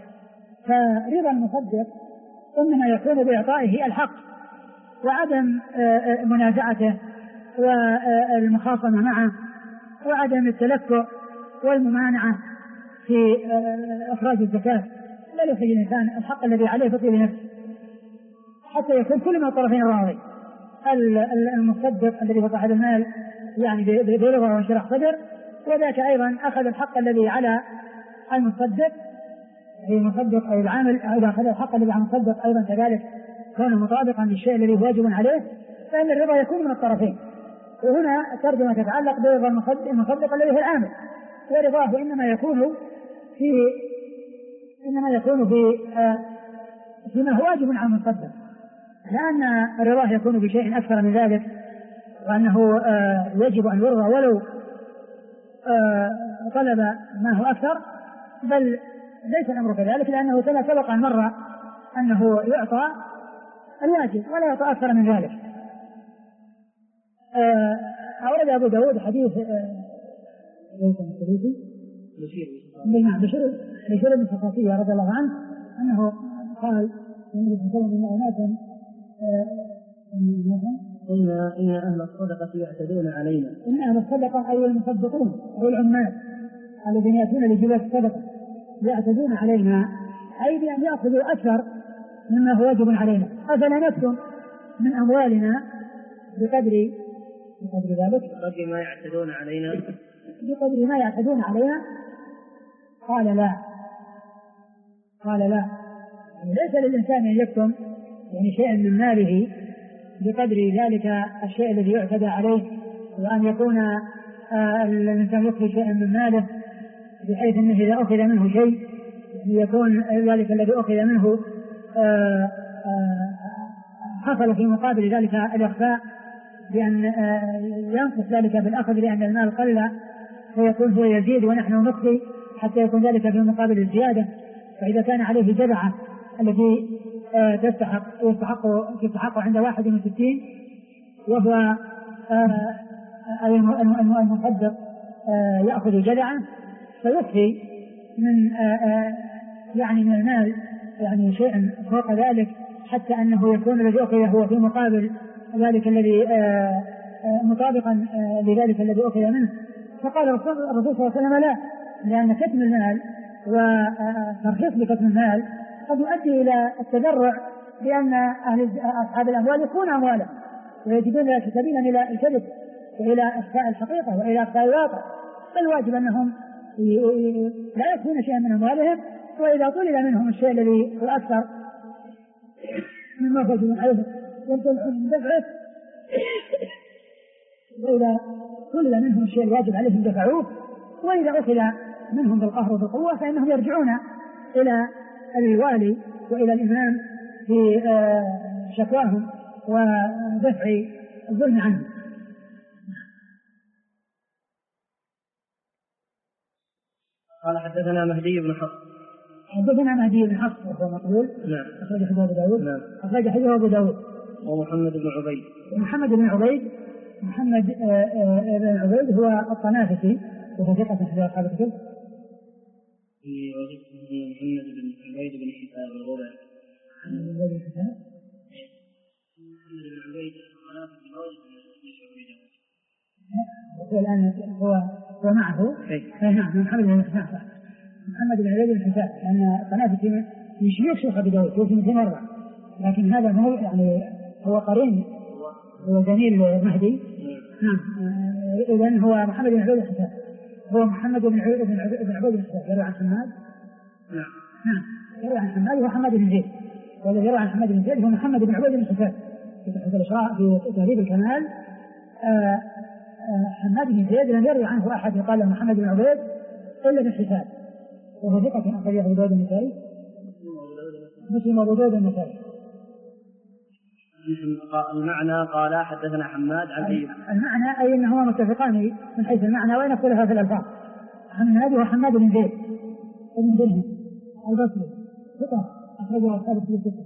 فرضا المصدق إنما يكون بإعطائه الحق وعدم منازعته والمخاصمة معه وعدم التلكؤ والممانعة في إخراج الزكاة، لا يخرج الإنسان الحق الذي عليه بطيب نفسه حتى يكون كل من الطرفين راضي. المصدق الذي بطح المال يعني برضا وانشراح صدر، وذاك أيضا أخذ الحق الذي على المصدق، هي مصدق أي العامل إذا أخذ الحق الذي على المصدق أيضا كذلك كونه مطابقا للشيء الذي واجب عليه، فإن الرضا يكون من الطرفين. وهنا ترجمة تتعلق برضا المصدق الذي هو العامل، ورضاه إنما يكون فيما هو واجب على المصدق، لأن الرضاه يكون بشيء أكثر من ذلك، وأنه يجب أن يرضى ولو طلب ما هو أكثر، بل ليس الأمر كذلك، لأنه كما سبق عن مرة أنه يعطى الواجب ولا يعطى أكثر من ذلك. أورد أبو داود حديث بشير بن الخصاصية رضي الله عنه أنه قال قلنا إن أهل الصدقة يعتدون علينا. إن أهل الصدقة أي المصدقون أو العمال الذين يأتون لجواز الصدقة يعتدون علينا، أي بأن يأخذوا أكثر مما هو واجب علينا. أفلا نكتم من أموالنا بقدر ذلك، بقدر ما يعتدون علينا، بقدر ما يعتدون علينا؟ قال لا. يعني ليس للإنسان أن يكتم يعني شيئا من ماله بقدر ذلك الشيء الذي يعتدى عليه، وأن يكون الإنسان يخفي شيئا من ماله بحيث أنه إذا أخذ منه شيء يكون ذلك الذي أخذ منه حصل في مقابل ذلك الإخفاء، بأن ينقص ذلك بالأخذ لأن المال قل فيكون هو يزيد ونحن نخفي حتى يكون ذلك في مقابل الزيادة. فإذا كان عليه جذعة التي تستحق عند 61، وهو المصدق يأخذ جدعه فيخفي من يعني من المال يعني شيئا فوق ذلك، حتى أنه يكون الذي أخذ هو في مقابل ذلك الذي مطابقا لذلك الذي أخذ منه. فقال الرسول صلى الله عليه وسلم لا، لأن كتم المال وترخيص بكتم المال قد يؤدي إلى التذرع بأن أصحاب الأموال يكون أموالا ويجدون سبيلا إلى الكذب وإلى أخفاء الحقيقة وإلى أخفاء الواقع. فالواجب أنهم لا يكون شيئا من أموالهم، وإذا طلب منهم الشيء الذي هو أكثر مما وجدوا عليه يمتنعون من دفعه، وإذا طلب منهم الشيء الواجب عليهم دفعوه، وإذا أخذ منهم بالقهر وبالقوة فإنهم يرجعون إلى الوالي وإلى الإمام في شكواهم ودفع الظلم عنهم. قال حدثنا مهدي بن حفص. حدثنا مهدي بن حفص وهو مقبول. نعم. أخرج حديث أبو داود. نعم. أخرج حديث أبو داود. ومحمد بن عبيد. محمد بن عبيد هو الطنافسي وهو ثقة في أصحاب الكتب. محمد بن عبيد بن حساب الربع. محمد بن حساب. محمد بن عبيد الطنافسي الآن هو معه. نعم محمد بن حساب. محمد بن عبيد بن حساب، لأن الطنافسي من شيوخ أبي داود توفي من مرة، لكن هذا هو يعني هو قرين هو زميل مهدي. نعم. إذن هو محمد بن عبيد بن حساب، هو محمد بن عبيد بن حساب يروي عن حماد. نعم يروي عن حماد وهو حماد بن زيد، والذي يروي عن حماد بن زيد هو محمد بن عبيد بن حساب في تهذيب الكمال. حماد بن زيد لم يروي عنه أحد يقال له محمد بن عبيد إلا بن حساب، وهو ثقة أخرج أبو داود النسائي مسلم وأبو داود النسائي. المعنى قال حدثنا حماد عن أيوب. المعنى أي أنهما متفقان من حيث المعنى وإن اختلفا في الألفاظ. حماد وحماد بن زيد بن درهم البصري ثقة أخرجه أصحاب الكتب الستة.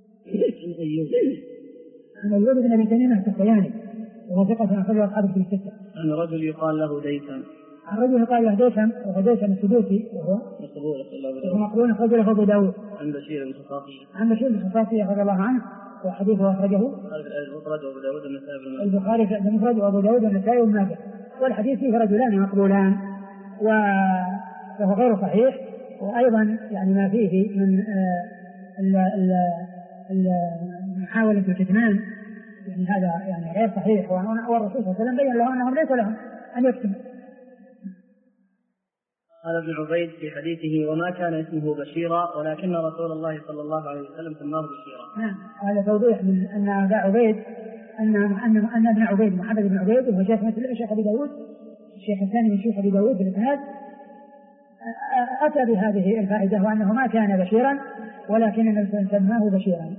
عن أيوب بن أبي تميم السختياني وهو ثقة أخرجه أصحاب الكتب الستة. عن رجل يقال له ديثم. الرجل يقال له ديثم وهو ديثم السدوسي وهو مقبول أخرج له أبو داود. عن بشير بن خصاصية. عن بشير بن خصاصية رضي الله عنه وحديثه أخرجه البخاري في المفرد وأبو داود والنسائي وابن ماجه، والحديث فيه رجلان مقبولان وهو غير صحيح، وأيضا يعني ما فيه من محاولة الكتمان يعني هذا يعني غير صحيح، والرسول صلى الله عليه وسلم بين له أنهم ليس لهم أن يكتموا. قال ابن عبيد في حديثه وما كان اسمه بشيرا ولكن رسول الله صلى الله عليه وسلم سماه بشيرا. نعم هذا توضيح من أن أبا عبيد أن ابن عبيد محمد بن عبيد وهو شيخ مثل الشيخ أبي داود الشيخ الثاني من شيوخ أبي داود بالإسناد أتى بهذه الفائدة وأنه ما كان بشيرا ولكن النبي سماه بشيرا.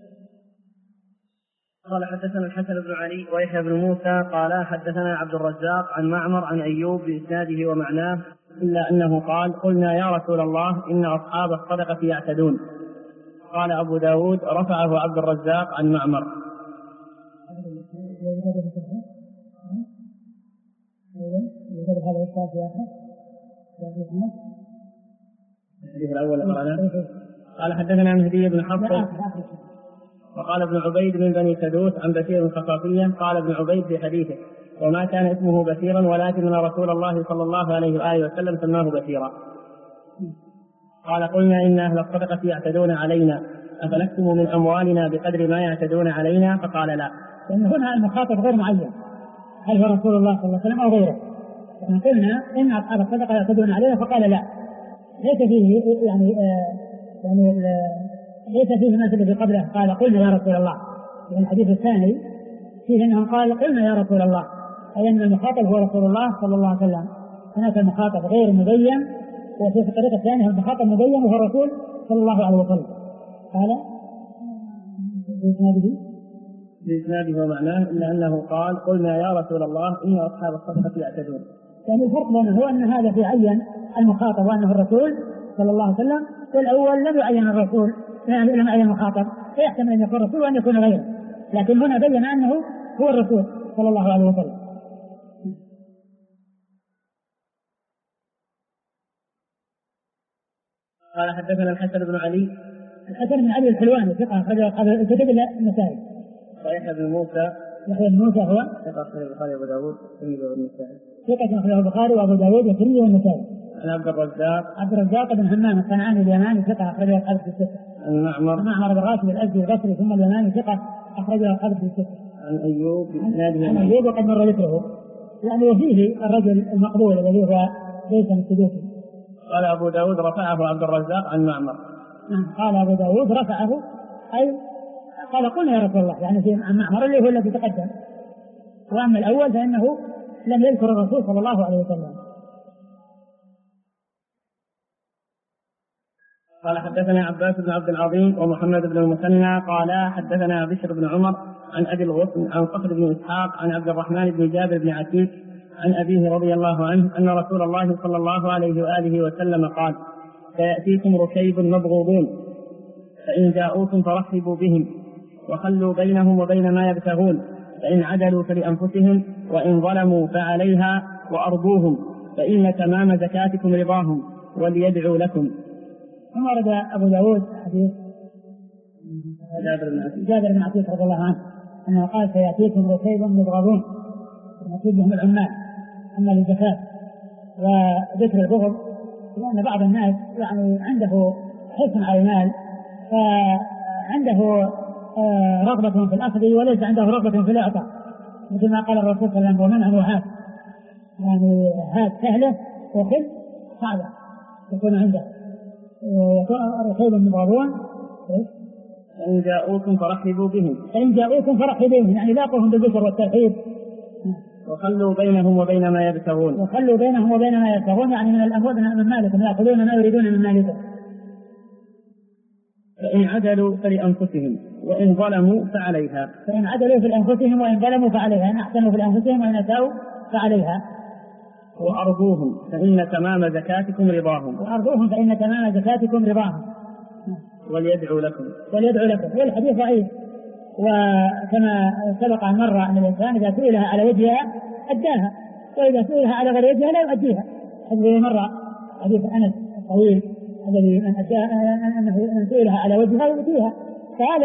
قال حدثنا الحسن بن علي ويحيى بن موسى قال حدثنا عبد الرزاق عن معمر عن أيوب بإسناده ومعناه إلا أنه قال قلنا يا رسول الله إن أصحاب الصدقة يعتدون. قال أبو داود رفعه عبد الرزاق عن معمر. قال حدثنا مهدي بن حفص وقال ابن عبيد من بني سدوس عن بشير الخفافية. قال ابن عبيد في حديثه وما كان اسمه بشيرا ولكن رسول الله صلى الله عليه وآله وسلم سماه بشيرا. قال قلنا إن أهل الصدقة يعتدون علينا أفنكتم من أموالنا بقدر ما يعتدون علينا؟ فقال لا. لأن هنا المخاطب غير معين هل هو رسول الله صلى الله عليه وسلم أو غيره. قلنا إن أصحاب الصدقة يعتدون علينا فقال لا. ليس فيه يعني ليس فيه ما الذي قبله قال قلنا يا رسول الله. في الحديث الثاني فيه أنه قال قلنا يا رسول الله، أي أن المخاطب هو رسول الله صلى الله عليه وسلم. هناك المخاطب غير مبين وفي الطريقة الثانية المخاطب مبين وهو الرسول صلى الله عليه وسلم. قال بإسناده ومعناه إلا أنه قال قلنا يا رسول الله إن أصحاب الصدقة يعتدون. يعني الفرق بينه هو أن هذا في عين المخاطب وأنه الرسول صلى الله عليه وسلم، والأول لم يعين الرسول لم يعين المخاطب، فيحتمل أن يكون رسول وأن يكون غيره، لكن هنا بين أنه هو الرسول صلى الله عليه وسلم. قال حدثنا الحسن بن علي. الحسن بن علي الحلواني ثقة أخرجه كتب النسائي. ويحيى بن موسى. يحيى بن موسى هو ثقة أخرجه البخاري وأبو داود والترمذي والنسائي. ثقة أخرجه البخاري وأبو داود والترمذي والنسائي. عن عبد الرزاق. عبد الرزاق بن همام الصنعاني اليماني ثقة أخرجه أصحاب الستة. عن معمر بن راشد الأزدي البصري ثم اليماني ثقة أخرجه أصحاب الستة. عن أيوب. عن أيوب وقد مر ذكره، يعني وفيه الرجل المقبول الذي هو ليس من السدوسي. قال أبو داود رفعه عبد الرزاق عن معمر. قال أبو داود رفعه، أي قال قلنا يا رسول الله، يعني في معمر اللي هو الذي تقدم، وأما الأول فإنه لم يذكر الرسول صلى الله عليه وسلم. قال حدثنا عباس بن عبد العظيم ومحمد بن المثنى قال حدثنا بشر بن عمر عن أبي الغصن عن صخر بن إسحاق عن عبد الرحمن بن جابر بن عتيق عن أبيه رضي الله عنه أن رسول الله صلى الله عليه وآله وسلم قال: سيأتيكم ركيب مبغوضون، فإن جاءوكم فرحبوا بهم وخلوا بينهم وبين ما يبتغون، فإن عدلوا فلأنفسهم وإن ظلموا فعليها وأرضوهم، فإن تمام زكاتكم رضاهم وليدعوا لكم. ثم ورد أبو داود حديث جابر بن عتيق رضي الله عنه أنه قال: سيأتيكم ركيب مبغوضون، المقصود بهم العمال، أما للزكاة. وذكر البغض لأن بعض الناس يعني عنده حرص على المال، فعنده رغبة في الأخذ وليس عنده رغبة في الإعطاء، مثل ما قال الرسول صلى الله عليه وسلم: ومنع وهات، يعني هات سهلة وخذ صعبة يكون عنده. ركيب مبغوضون فإن جاءوكم فرحبوا بهم، فإن جاءوكم فرحبوا بهم، يعني لاقوهم بالبشر والترحيب. وخلوا بينهم وبين ما يبتغون، وخلوا بينهم وبين ما يبتغون، يعني من الأموال من مالكم، يأخذون ما يريدون من مالكم. فإن عدلوا فلأنفسهم وإن ظلموا فعليها. فإن عدلوا في أنفسهم وإن ظلموا فعليها، إن أحسنوا في أنفسهم وإن أساءوا فعليها. وأرضوهم فإن تمام زكاتكم رضاهم. وأرضوهم فإن تمام زكاتكم رضاهم. وليدعوا لكم. وليدعوا لكم. والحديث ضعيف، وكما سبق أن مر أن الإنسان إذا سئلها على وجهها أداها، وإذا سئلها على غير وجهها لا يؤديها. هذا مرة حديث أنس الطويل الذي من سئلها على وجهها يؤديها، فهذا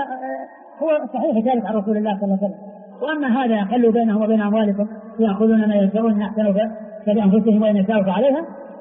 هو صحيح ثابت عن رسول الله صلى الله عليه وسلم. وأما هذا: خلوا بينهم وبين أموالكم يأخذون ما يشاءون إن أحسنوا فلأنفسهم وإن أساءوا فعليها،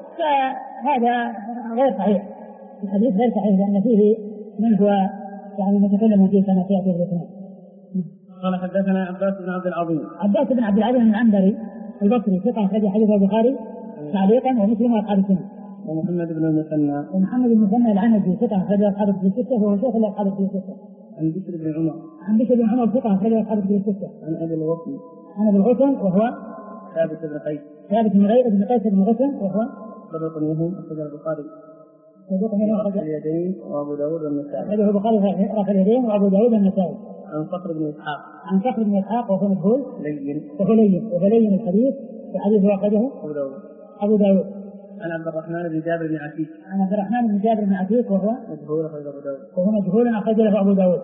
فهذا غير صحيح، الحديث غير صحيح، لأن فيه من هو يعني نتكلم فيه كما سيأتي الاثنين. قال حدثنا عباس بن عبد العظيم. عباس بن عبد العظيم العنبري البصري ثقة أخرج حديث البخاري تعليقا ومسلم وأصحاب السنة. ومحمد بن المثنى. ومحمد بن المثنى العنبي ثقة أخرج أصحاب الستة وهو شيخ أصحاب الستة. عن بشر بن عمر. عن بشر بن عمر ثقة أخرج أصحاب الستة. عن أبي الغصن. عن أبي الغصن وهو ثابت بن قيس. ثابت بن قيس بن غصن وهو صدوق منهم أخرج البخاري. صدوق منهم أخرج اليدين وأبو داود والنسائي. أخرجه البخاري رفع اليدين وأبو داود والنسائي. عن صخر بن إسحاق. عن صخر بن إسحاق وهو مجهول. لين. وهو لين الحديث، والحديث أخرجه أبو داود. عن عبد الرحمن بن جابر بن عتيق. عن عبد الرحمن بن جابر بن عتيق وهو مجهول أخرج أبو داود. وهو مجهول أخرج له أبو داود.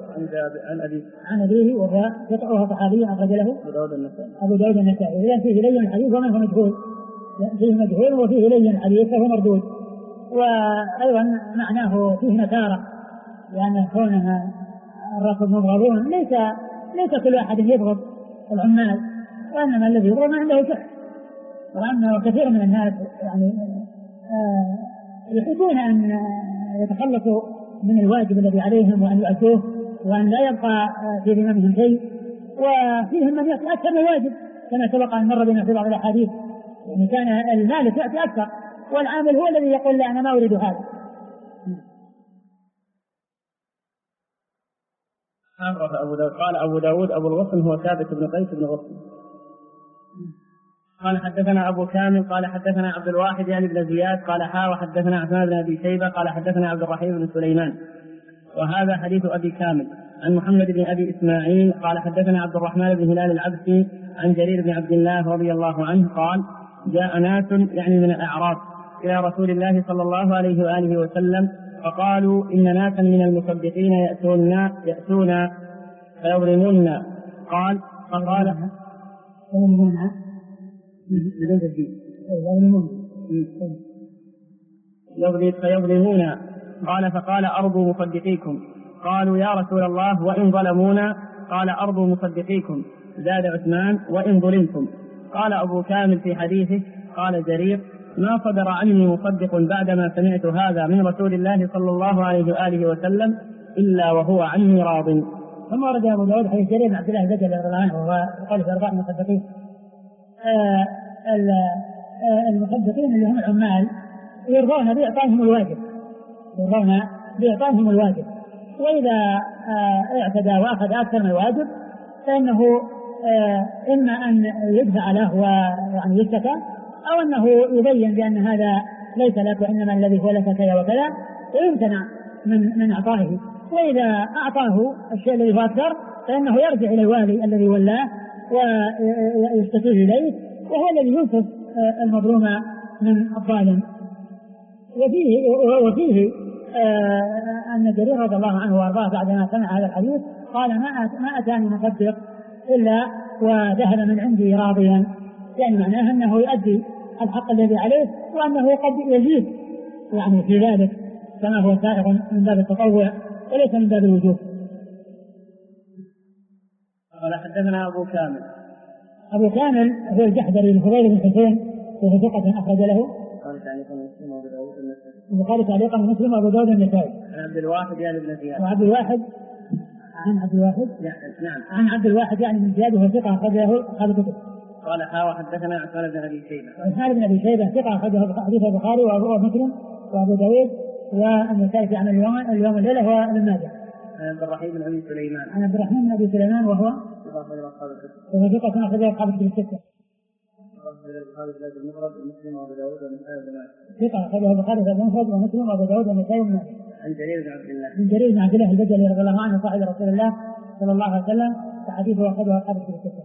عن أبيه وهو صحابي أخرج له أبو داود النسائي. إذن فيه لين الحديث ومنه مجهول، فيه مجهول وفيه لين الحديث فهو مردود. وأيضا معناه فيه نكارة، لأن كونها الركب مبغضون ليس كل أحد يبغض العمال، وإنما الذي يبغض من عنده شح. وأن كثير من الناس يعني يحبون أن يتخلصوا من الواجب الذي عليهم وأن يؤدوه وأن لا يبقى في ذممهم شيء، وفيهم من يأتي أكثر من الواجب كما سبق أن مر بنا في بعض الأحاديث، يعني كان المالك يأتي أكثر والعامل هو الذي يقول: لا أنا ما أريد هذا. قال أبو داود أبو الغصن هو ثابت بن قيس بن غصن. قال حدثنا أبو كامل قال حدثنا عبد الواحد يعني بن زياد قال وحدثنا عثمان بن أبي شيبة قال حدثنا عبد الرحيم بن سليمان. وهذا حديث أبي كامل. عن محمد بن أبي إسماعيل قال حدثنا عبد الرحمن بن هلال العبسي عن جرير بن عبد الله رضي الله عنه قال: جاء ناس يعني من الأعراب إلى رسول الله صلى الله عليه وآله وسلم فقالوا إن ناسا من المصدقين يأتون فيظلموننا. فقال فيظلمونا. قال فقال أرضوا مصدقيكم. قالوا يا رسول الله وإن ظلمونا؟ قال أرضوا مصدقيكم. زاد عثمان وإن ظلمتم. قال أبو كامل في حديثه قال جرير ما صدر عني مصدق بعدما سمعت هذا من رسول الله صلى الله عليه وآله وسلم إلا وهو عني راض. ثم ورد أبو داود حديث جرير بن عبد الله البجلي رضي الله عنه وهو قال في أرباع المصدقين. المصدقين اللي هم العمال يرضون بإعطائهم الواجب، وإذا اعتدى وأخذ أكثر من الواجب فإنه إما أن يدفع له ويعني يشتكى، أو أنه يبين بأن هذا ليس لك وإنما الذي هو لك كذا وكذا، ويمتنع من إعطائه. وإذا أعطاه الشيء الذي هو أكثر فإنه يرجع إلى الوالي الذي ولاه ويستطيع إليه، وهو الذي ينصف المظلوم من الظالم. وفيه أن جرير رضي الله عنه وأرضاه بعدما سمع هذا الحديث قال ما أتاني مصدق إلا وذهب من عندي راضيا، يعني معناه أنه يؤدي الحق الذي عليه وأنه قد يزيد يعني في ذلك كما هو سائغ من باب التطوع وليس من باب الوجوب. قال حدثنا أبو كامل هو الجحدري الفضيل بن حسين وهو ثقة أخرج له البخاري تعليقا ومسلم وأبو داود النسائي. عن عبد الواحد يعني بن زياد. عن عبد الواحد يعني من زياد وهو ثقة أخرج له أصحاب الكتب. قال حدثنا عثمان بن أبي شيبة. عثمان بن أبي شيبة ثقة أخرجه حديث البخاري ومسلم وأبو داود والنسائي عن اليوم الليلة وابن ماجه. عن عبد الرحيم بن أبي سليمان وهو ثقة أخرجه أصحاب الكتب الستة. ثقة أخرجه البخاري ومسلم وأبو داود والنسائي وابن ماجه. عن جرير بن عبد الله البجلي رضي الله عنه صاحب رسول الله صلى الله عليه وسلم فحديثه أخرجه أصحاب الكتب الستة.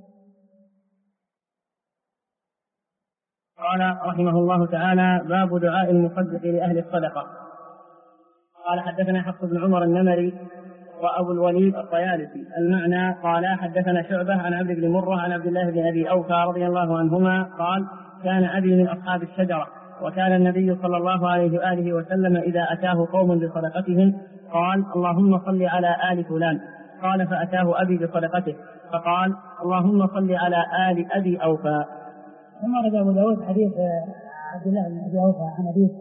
قال رحمه الله تعالى باب دعاء المصدق لأهل الصدقة. قال حدثنا حفص بن عمر النمري وأبو الوليد الطيالسي. المعنى قال حدثنا شعبة عن عبد بن مرة عن عبد الله بن أبي أوفى رضي الله عنهما قال كان أبي من أصحاب الشجرة، وكان النبي صلى الله عليه وآله وسلم إذا أتاه قوم بصدقتهم قال اللهم صل على آل فلان. قال فأتاه أبي بصدقته فقال اللهم صل على آل أبي أوفى. ثم ورد أبو داود حديث عبد الله بن أبي أوفى عن أبيه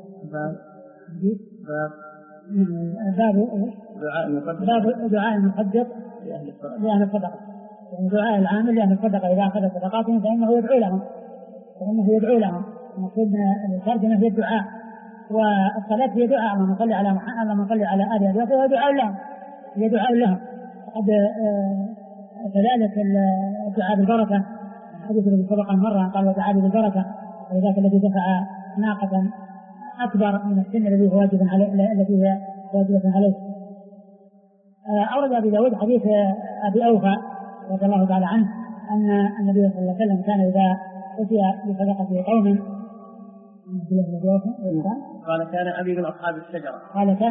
باب دعاء المصدق لأهل الصدقة، يعني دعاء العامل لأهل الصدقة إذا أخذ صدقاتهم فإنه يدعو لهم. المقصود الترجمة هي الدعاء، والصلاة هي دعاء اللهم صل على محمد اللهم صل على آل أبي أوفى هي دعاء لهم. قد كذلك الدعاء بالبركة الحديث الذي سبق مرة قال وتعالى بالبركة، وذاك الذي دفع ناقة أكبر من السن الذي هو واجب عليه التي هي واجبة عليه. أورد أبي داود حديث أبي أوفى رضي الله تعالى عنه أن النبي صلى الله عليه وسلم كان إذا أتي بصدقة قوم قال كان أبي من أصحاب الشجرة.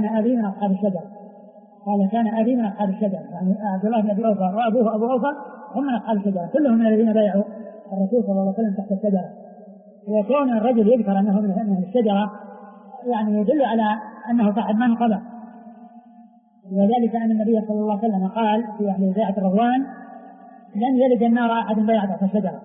يعني عبد الله بن أبي أوفى وأبوه أبو أوفى هم من أصحاب الشجرة، كلهم من الذين بايعوا الرسول صلى الله عليه وسلم تحت الشجرة. وكون الرجل يذكر أنه من الشجرة يعني يدل على أنه صاحب منقبة، وذلك أن النبي صلى الله عليه وسلم قال في أهل بيعة الرضوان لن يلج النار أحد بايع تحت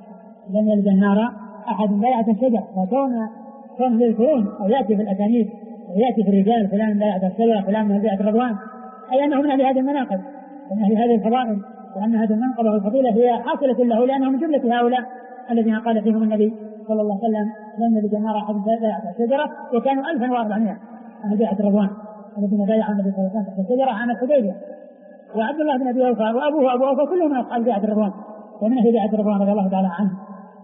الشجرة. فكون يذكرون أو يأتي في الأسانيد ويأتي في الرجال فلان بايع تحت الشجرة فلان من بيعة الرضوان، أي أنه من أهل هذه المناقب ومن أهل هذه الفضائل، وأن هذه المنقبة والفضيلة هي حاصلة له لأنه من جملة هؤلاء الذين قال فيهم النبي صلى الله عليه وسلم لن يلج النار أحد بايع تحت الشجرة، وكانوا 1400 أهل بيعة الرضوان الذين بايعوا النبي صلى الله عليه وسلم تحت الشجرة عام الحديبية. وعبد الله بن أبي أوفى وأبوه أبو أوفى كلهم من أصحاب بيعة الرضوان ومن أهل بيعة الرضوان رضي الله تعالى عنه.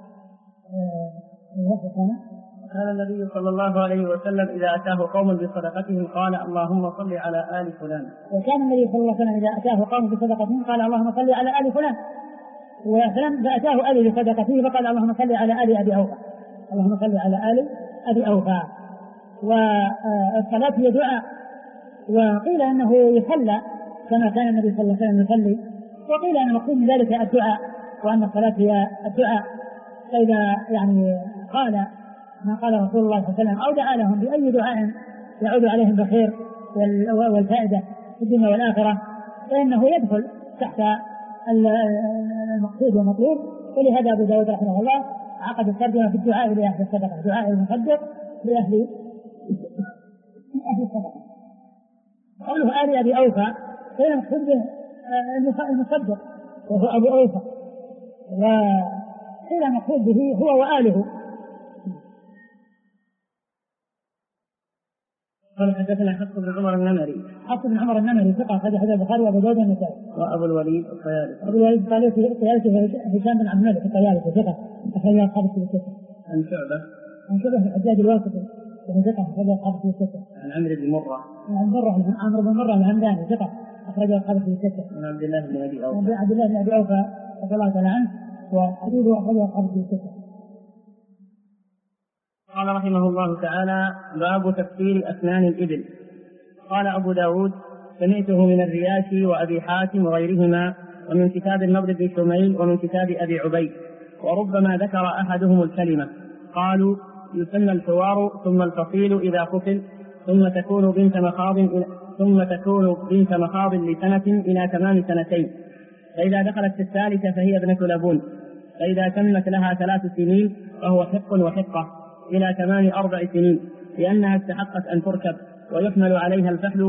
كان النبي صلى الله عليه وسلم إذا أتاه قوم بصدقتهم قال اللهم صل على آل فلان. وكان النبي صلى الله عليه وسلم إذا أتاه قوم بصدقتهم قال اللهم صل على آل فلان، فأتاه أبي بصدقته فقال اللهم صل على آل أبي أوفى. والصلاة هي دعاء، وقيل أنه يصلى كما كان النبي صلى الله عليه وسلم يصلي، وقيل أن المقصود من ذلك الدعاء، وأن الصلاة هي الدعاء. فإذا يعني قال ما قال رسول الله صلى الله عليه وسلم أو دعا لهم بأي دعاء يعود عليهم بالخير والفائدة في الدنيا والآخرة فإنه يدخل تحت المقصود والمطلوب. ولهذا أبو داود رحمه الله عقد الترجمة في الدعاء لأهل الصدقة، دعاء المصدق لأهل الصدقة. قوله آل أبي أوفى فإن المقصود به المصدق وهو أبو أوفى، وقيل المقصود به هو وآله. قال حدثنا حفص بن عمر النمري. حفص بن عمر النمري ثقة أخرج حديث البخاري وأبو داود والنسائي. وأبو الوليد الطيالسي. أبو الوليد الطيالسي هشام بن عبد الملك الطيالسي ثقة أخرج أصحاب الكتب الستة. عن شعبة. عن شعبة الحجاج الواسطي وهو ثقة أخرج أصحاب الكتب الستة. عن عمرو بن مرة. عمرو بن مرة الهمداني ثقة أخرج أصحاب الكتب الستة. عن عبد الله بن أبي أوفى. عبد الله بن أبي أوفى رضي الله تعالى عنه وحديثه أخرج أصحاب الكتب الستة. قال رحمه الله تعالى: باب تفسير أسنان الإبل. قال أبو داود: سمعته من الرياشي وأبي حاتم وغيرهما، ومن كتاب النضر بن شميل، ومن كتاب أبي عبيد، وربما ذكر أحدهم الكلمة. قالوا: يسمى الحوار ثم الفصيل إذا فصل، ثم تكون بنت مخاض لسنة إلى تمام سنتين، فإذا دخلت في الثالثة فهي ابنة لبون، فإذا تمت لها 3 سنين فهو حق وحقة إلى تمام 4 سنين، لأنها استحقت أن تركب، ويحمل عليها الفحل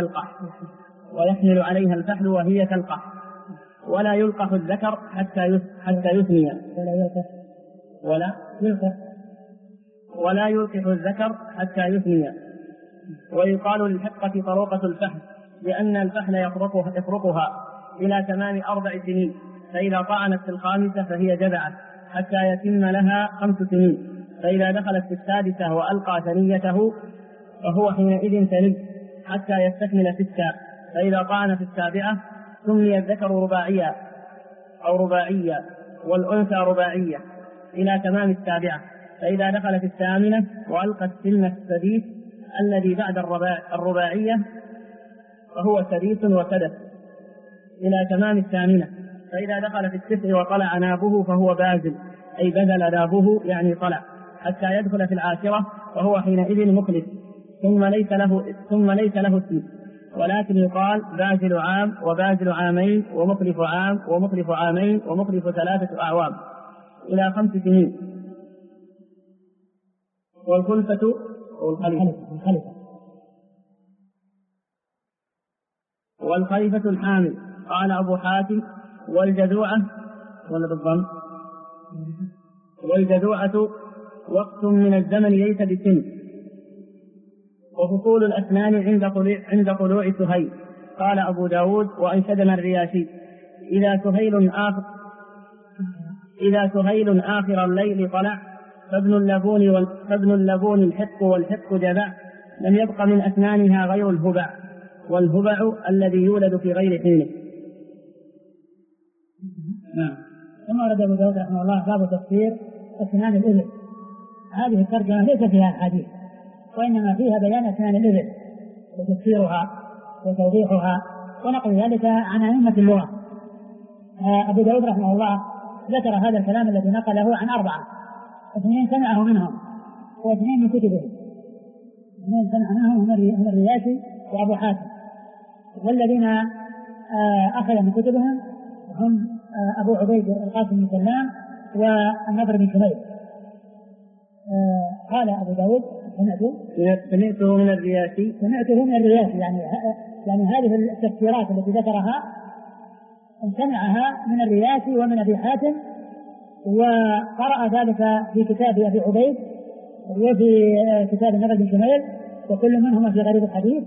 وهي تلقح، ولا يلقح الذكر حتى يثني، ولا يلقح الذكر حتى يثني. ويقال للحقة طروقة الفحل، لأن الفحل يفرقها إلى تمام 4 سنين، فإذا طعنت في 5 فهي جذعت حتى يتم لها 5 سنين، فإذا دخلت في 6 وألقى ثنيته فهو حينئذ ثني حتى يستكمل 6، فإذا طعن في 7 سمي الذكر رباعيا والأنثى رباعية إلى تمام 7، فإذا دخل في 8 وألقى السن السديس الذي بعد الرباعية فهو سديس وسدس إلى تمام 8، فإذا دخل في 9 وطلع نابه فهو بازل، أي بذل نابه يعني طلع، حتى يدخل في 10 وهو حينئذ مخلف، ثم ليس له اسم، ولكن يقال بازل عام وبازل عامين ومخلف عام ومخلف عامين ومخلف 3 أعوام إلى 5 سنين. والخلفة والخليفة الحامل. قال أبو حاتم: والجذوعة وقت من الزمن ليس بسن. وفصول الأسنان عند طلوع سهيل. قال أبو داود: وأنشدنا الرياشي: إذا سهيل آخر الليل طلع، فابن اللبون الحق والحق جذع، لم يبق من أسنانها غير الهبع، والهبع الذي يولد في غير حينه. ثم ورد أبو داود رحمه الله باب تفسير أسنان الإبل. هذه الترجمة ليس فيها حديث، وإنما فيها بيان أسنان الإبل وتفسيرها وتوضيحها ونقل ذلك عن أئمة اللغة. أبو داود رحمه الله ذكر هذا الكلام الذي نقله عن 4، 2 سمعه منهم و2 من كتبهم، 2 سمعناهم من الرياشي وأبو حاتم، والذين أخذ من كتبهم هم أبو عبيد القاسم بن سلام والنضر بن شميل. قال أبو داود: سمعته من الرياشي، يعني هذه التفسيرات التي ذكرها سمعها من الرياشي ومن أبي حاتم، وقرأ ذلك في كتاب أبي عبيد وفي كتاب النضر بن شميل، وكل منهما في غريب الحديث.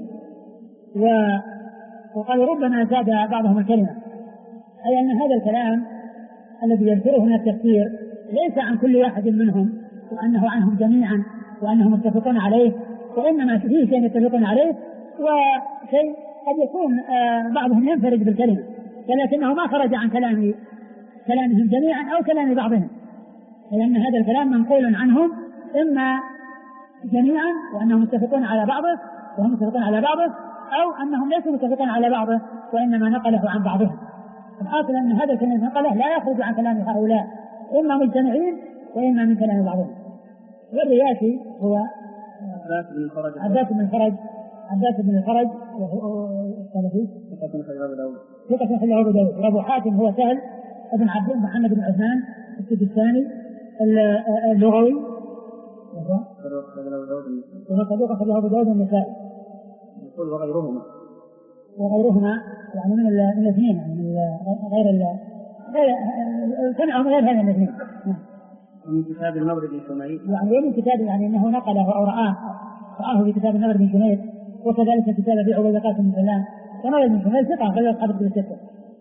وقال ربما زاد بعضهم الكلمة، أي أن هذا الكلام الذي يذكره من التفسير ليس عن كل واحد منهم، وأنه عنهم جميعا وأنهم متفقون عليه، وإنما فيه شيء يتفقون عليه وشيء قد يكون بعضهم ينفرد بالكلمة، ولكنه ما خرج عن كلامهم جميعا أو كلام بعضهم، لأن هذا الكلام منقول عنهم إما جميعا وأنهم متفقون على بعضه وهم متفقون على بعضه، أو أنهم ليسوا متفقين على بعضه وإنما نقله عن بعضهم. الحاصل أن هذا الكلام نقله لا يخرج عن كلام هؤلاء، إما مجتمعين وإما من كلام بعضهم. والرياشي هو عباس بن الفرج وهو ثقة في أبو داود. وأبو حاتم هو سهل ابن عبد محمد بن عثمان السجستاني اللغوي وهو صدوق أخرجه أبو داود النسائي. يقول وغيرهما يعني من الاثنين، يعني من غير سمعهم غير هذا الاثنين. من كتاب النضر بن شميل، يعني من كتاب يعني أنه نقله أو رآه في كتاب النضر بن شميل، وكذلك كتاب أبي عبيد القاسم بن سلام. النضر بن شميل ثقة غير أصحاب كتب الستة.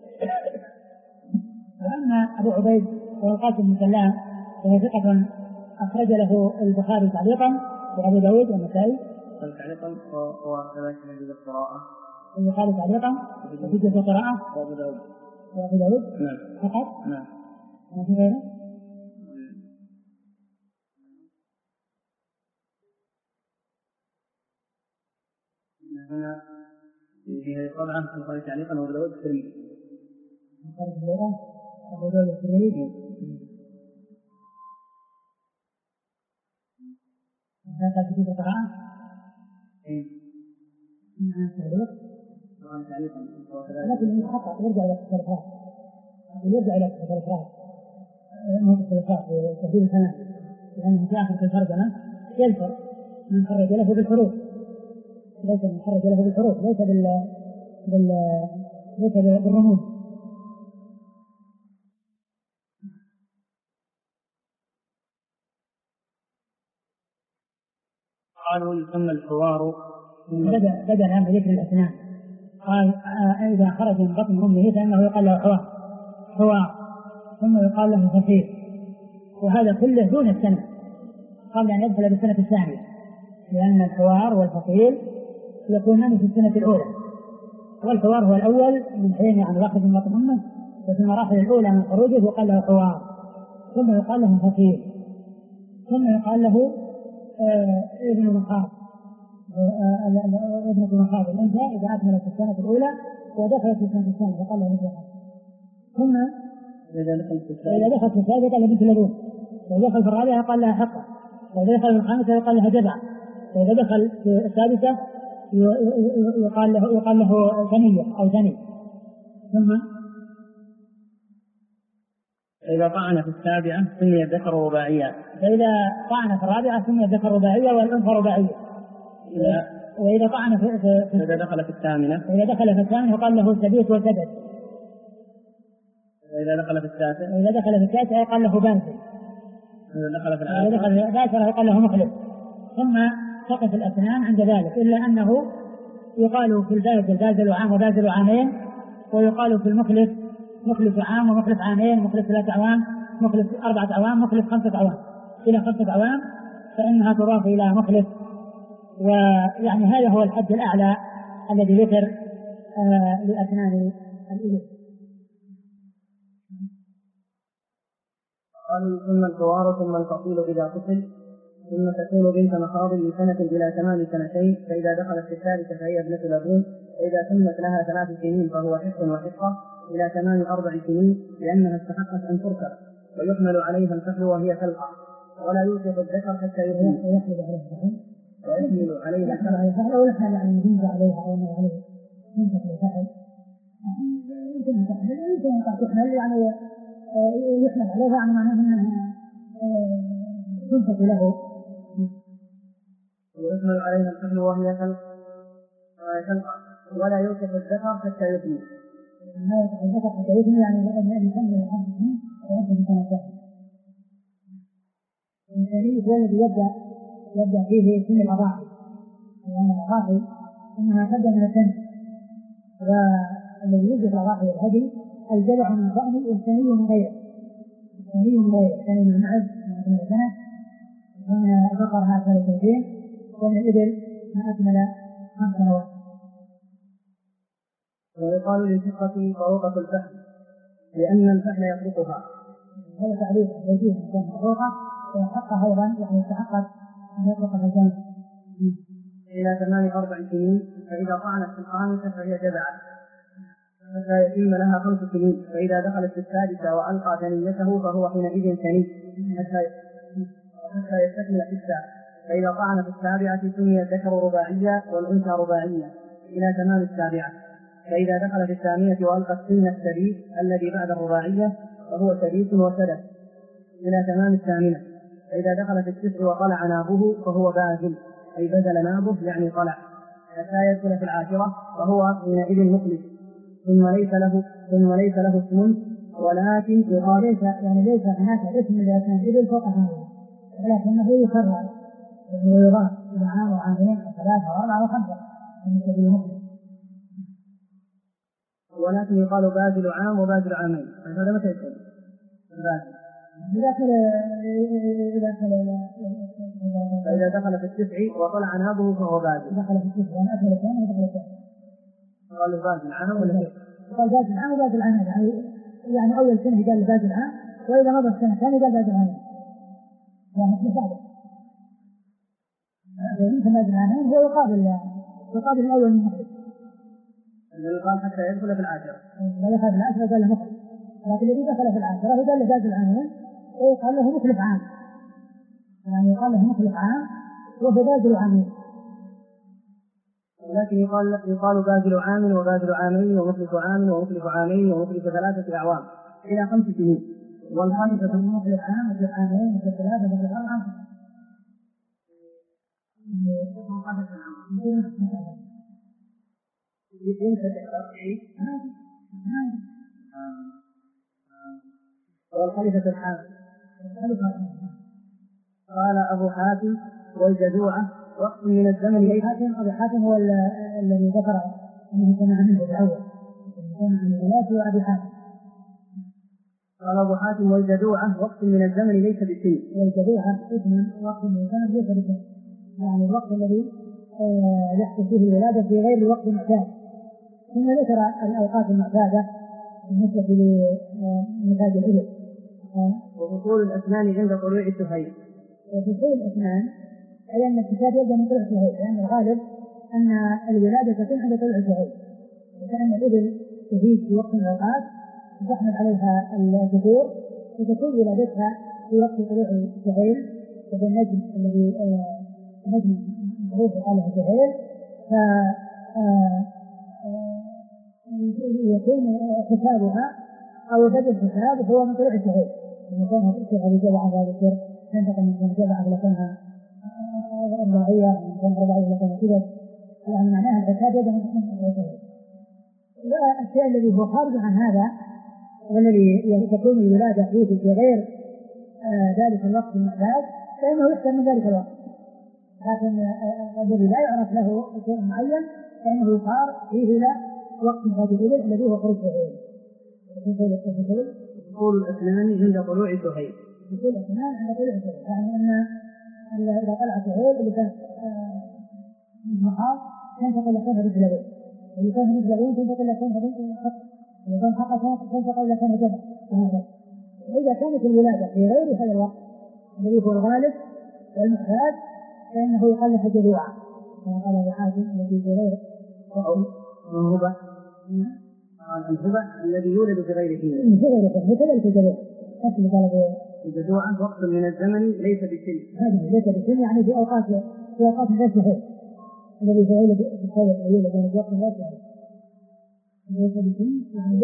وأما أبو عبيد والقاسم بن سلام فهو ثقة أخرج له البخاري تعليقا وأبو داود والنسائي تعليقا وكذلك يجوز القراءة البخاري تعليقا ويجوز القراءة وأبو داود نعم فقط. نعم. ما في غيره؟ هنا في هذه الطبعة البخاري تعليقا وأبو داود الترمذي. أبو داود الترمذي. هذا كتب القراءة. لكن يتحقق يرجع إلى الإخراج، يرجع إلى الإخراج في تهذيب الكلام، لأنه في آخر الترجمة يذكر من خرج له بالحروف، ليس من خرج له بالحروف، ليس بالرموز. قالوا يسمى الحوار. بدأ الآن بذكر الأسنان. قال إذا خرج من بطن أمه فإنه يقال له حوار ثم يقال له فصيل، وهذا كله دون السنة قبل أن يدخل بالسنة الثانية، لأن الحوار والفصيل يكونان في السنة الأولى، والحوار هو الأول من حين يعني يخرج من بطن أمه، وفي المراحل الأولى من خروجه يقال له حوار ثم يقال له فصيل ثم يقال له ابن مخاض الأنثى إذا أكملت السنة الأولى ودخلت في السنة الثانية فقال له مثل هذا. ثم إذا دخلت في الثالثة قال له بنت لبون، وإذا دخل في الرابعة قال لها حقة، وإذا دخل في الخامسة يقال لها جبع، وإذا دخل في السادسة يقال له ثنية أو ثني. ثم إذا طعن في السابعة سمي الذكر رباعيا، فإذا طعن في الرابعة سمي الذكر رباعيا والأنثى رباعية. وإذا طعن إذا دخل في الثامنة يقال له سبيت وسدد. وإذا دخل في التاسعة يقال له بانسل. إذا دخل في العاشرة يقال له مخلص. ثم تقف الأسنان عند ذلك، إلا أنه يقال في البازل عام وبازل عامين، ويقال في المخلص مخلص عام ومخلص عامين، مخلص 3 أعوام، مخلص 4 أعوام، مخلص 5 أعوام، إلى 5 أعوام فإنها تضاف إلى مخلص. ويعني هذا هو الحد الأعلى الذي ذكر لأسنان الإبل. قالوا ثم الحوار ثم الفصيل إذا فصل، ثم تكون بنت مخاض من سنة إلى تمام 2 سنين، فإذا دخلت في الثالثة فهي ابنة لبون، فإذا تمت لها 3 سنين فهو حق وحقة إلى تمام 4 سنين، لأنها استحقت أن تركب ويحمل عليها الفحل وهي تلقى، ولا يوثق الذكر حتى يحمل عليها الفحل أو يحمل عن ينزع عليها أو ينزع عليها ينزع الفحل، يمكن أن تحمل ويمكن أن تحمل، يعني يحمل عليها عن معناه أنها تنفق له، ويحمل عليها الفحل وهي تلقى، ولا يوثق الذكر حتى يحمل. ما يوثق الذكر حتى يحمل يعني أن يكمل 5 سنين ويبدأ من سنة ثانية. الشريك هو الذي يبدأ فيه سن الأضاحي، لأن الأضاحي إنها تبدأ من السن، والذي يوجد الأضاحي والهدي الجلع من الضأن والثني من غيره، الثني من المعز من السنة، ومن ذكرها 3 سنين، ومن الإبل ما أكمل 5 سنوات. ويقال للفقة طروقة الفحل لأن الفحل يطرقها. هذا تعريف يجيه أن تكون طروقة ويحقق أيضا يعني يتحقق يطلق الجمع. إلى تمام 4 سنين، فإذا طعنت في الخامسة فهي جذعت حتى يتم لها 5 سنين، فإذا دخلت في السادسة وألقى ثنيته فهو حينئذ ثني حتى يستكمل في السابعة، فإذا طعن في السابعة سمي الذكر رباعيا والأنثى رباعيا إلى تمام السابعة، فإذا دخل في الثانية وألقى السن السديس الذي بعد الرباعية فهو سديس وسدس إلى تمام الثامنة، فإذا دخل في التسع وطلع نابه فهو بازل، أي بذل نابه يعني طلع، حتى يدخل في العاشرة فهو حينئذ مخلص، ثم ليس له اسم، ولكن ليس هناك اسم إذا كان إبل فوق هذا، ولكنه يكرر ويضاف إلى عام وعامين وثلاثة وأربعة وخمسة من سبيل المخلص. ولكن يقال بازل عام وبازل عامين، هذا متى يكون؟ فإذا دخل في التسع وطلع نابه فهو بازل. دخل في التسع يعني أكمل الثاني ودخل الثاني. قالوا بازل عام ولا كيف؟ قال بازل عام وبازل عامين، يعني أول سنة قال بازل عام، وإذا مضى السنة الثانية قال بازل عامين. يعني مثل هذا. مثل بازل عامين هو يقابل الأول من المخرج. الذي قال حتى يدخل في العاشرة. لا يدخل في العاشرة قال له مخرج. لكن الذي دخل في العاشرة هو قال له بازل عامين ويقال له مخلف عام، يعني يقال له مخلف عام وهو بازل عامين. ولكن يقال بازل عام وبازل عامين ومخلف عام ومخلف عامين ومخلف 3 أعوام إلى 5 سنين، والخامسة مخلف عام ومخلف عامين ومخلف 3 ومخلف 4. والخليفة الحامل. قال أبو حاتم والجذوعة وقت من الزمن. أبو حاتم هو الذي ذكر أنه كان عنه الأول، كان عن الثلاث وأبو حاتم. قال أبو حاتم والجذوعة وقت من الزمن ليس بسن. والجذوعة اسم وقت من الزمن ليس بسن، يعني الوقت الذي يحصل فيه الولادة في غير الوقت المعتاد. ثم ذكر الأوقات المعتادة بالنسبة لمثال الإبل. وفصول الأسنان عند طلوع السهيل. وفصول الأسنان أي أن الكتاب يبدأ من طلوع السهيل، لأن الغالب أن الولادة تكون عند طلوع السهيل، وكأن الإبل تزيد في وقت من الأوقات تحمل عليها الذكور وتكون ولادتها في وقت طلوع السهيل، وهو النجم الذي نجم معروف قال له سهيل، يكون حسابها أو بدء الحساب هو من طلوع السهيل، يعني كونها تأتي على جذعة هذا السر تنتقل من جذعة لكونها رباعية، من كون رباعية لكونها كذا، يعني معناها الحساب يبدأ من طلوع السهيل. والشيء الذي هو خارج عن هذا والذي تكون الولادة فيه في غير ذلك الوقت المعتاد فإنه يحسب من ذلك الوقت، لكن الذي لا يعرف له شيء معين فإنه يصار فيه إلى وقت هذه الإبل الذي هو خروج سهيل. فصول الأسنان عند طلوع سهيل. فصول الأسنان عند طلوع سهيل، يعني أن إذا طلع سهيل اللي كان محاط تنتقل لكونها رجلين، واللي كان رجلين تنتقل لكونها حق، واللي كان حقا تنتقل لكونها جبل، وهكذا. وإذا كانت الولادة في غير هذا الوقت الذي هو الغالب والمعتاد فإنه يقال له جذوعة، كما قال أبو حاتم الذي في غير الهبة. الهبة الذي يولد في غير حين. كذلك الجذوع. مثل قال الجذوعة وقت من الزمن ليس بسن. هذا ليس بسن، يعني في أوقات غير سهيل، الذي يولد في الخير أو يولد في وقت غير سهيل. ليس بسن يعني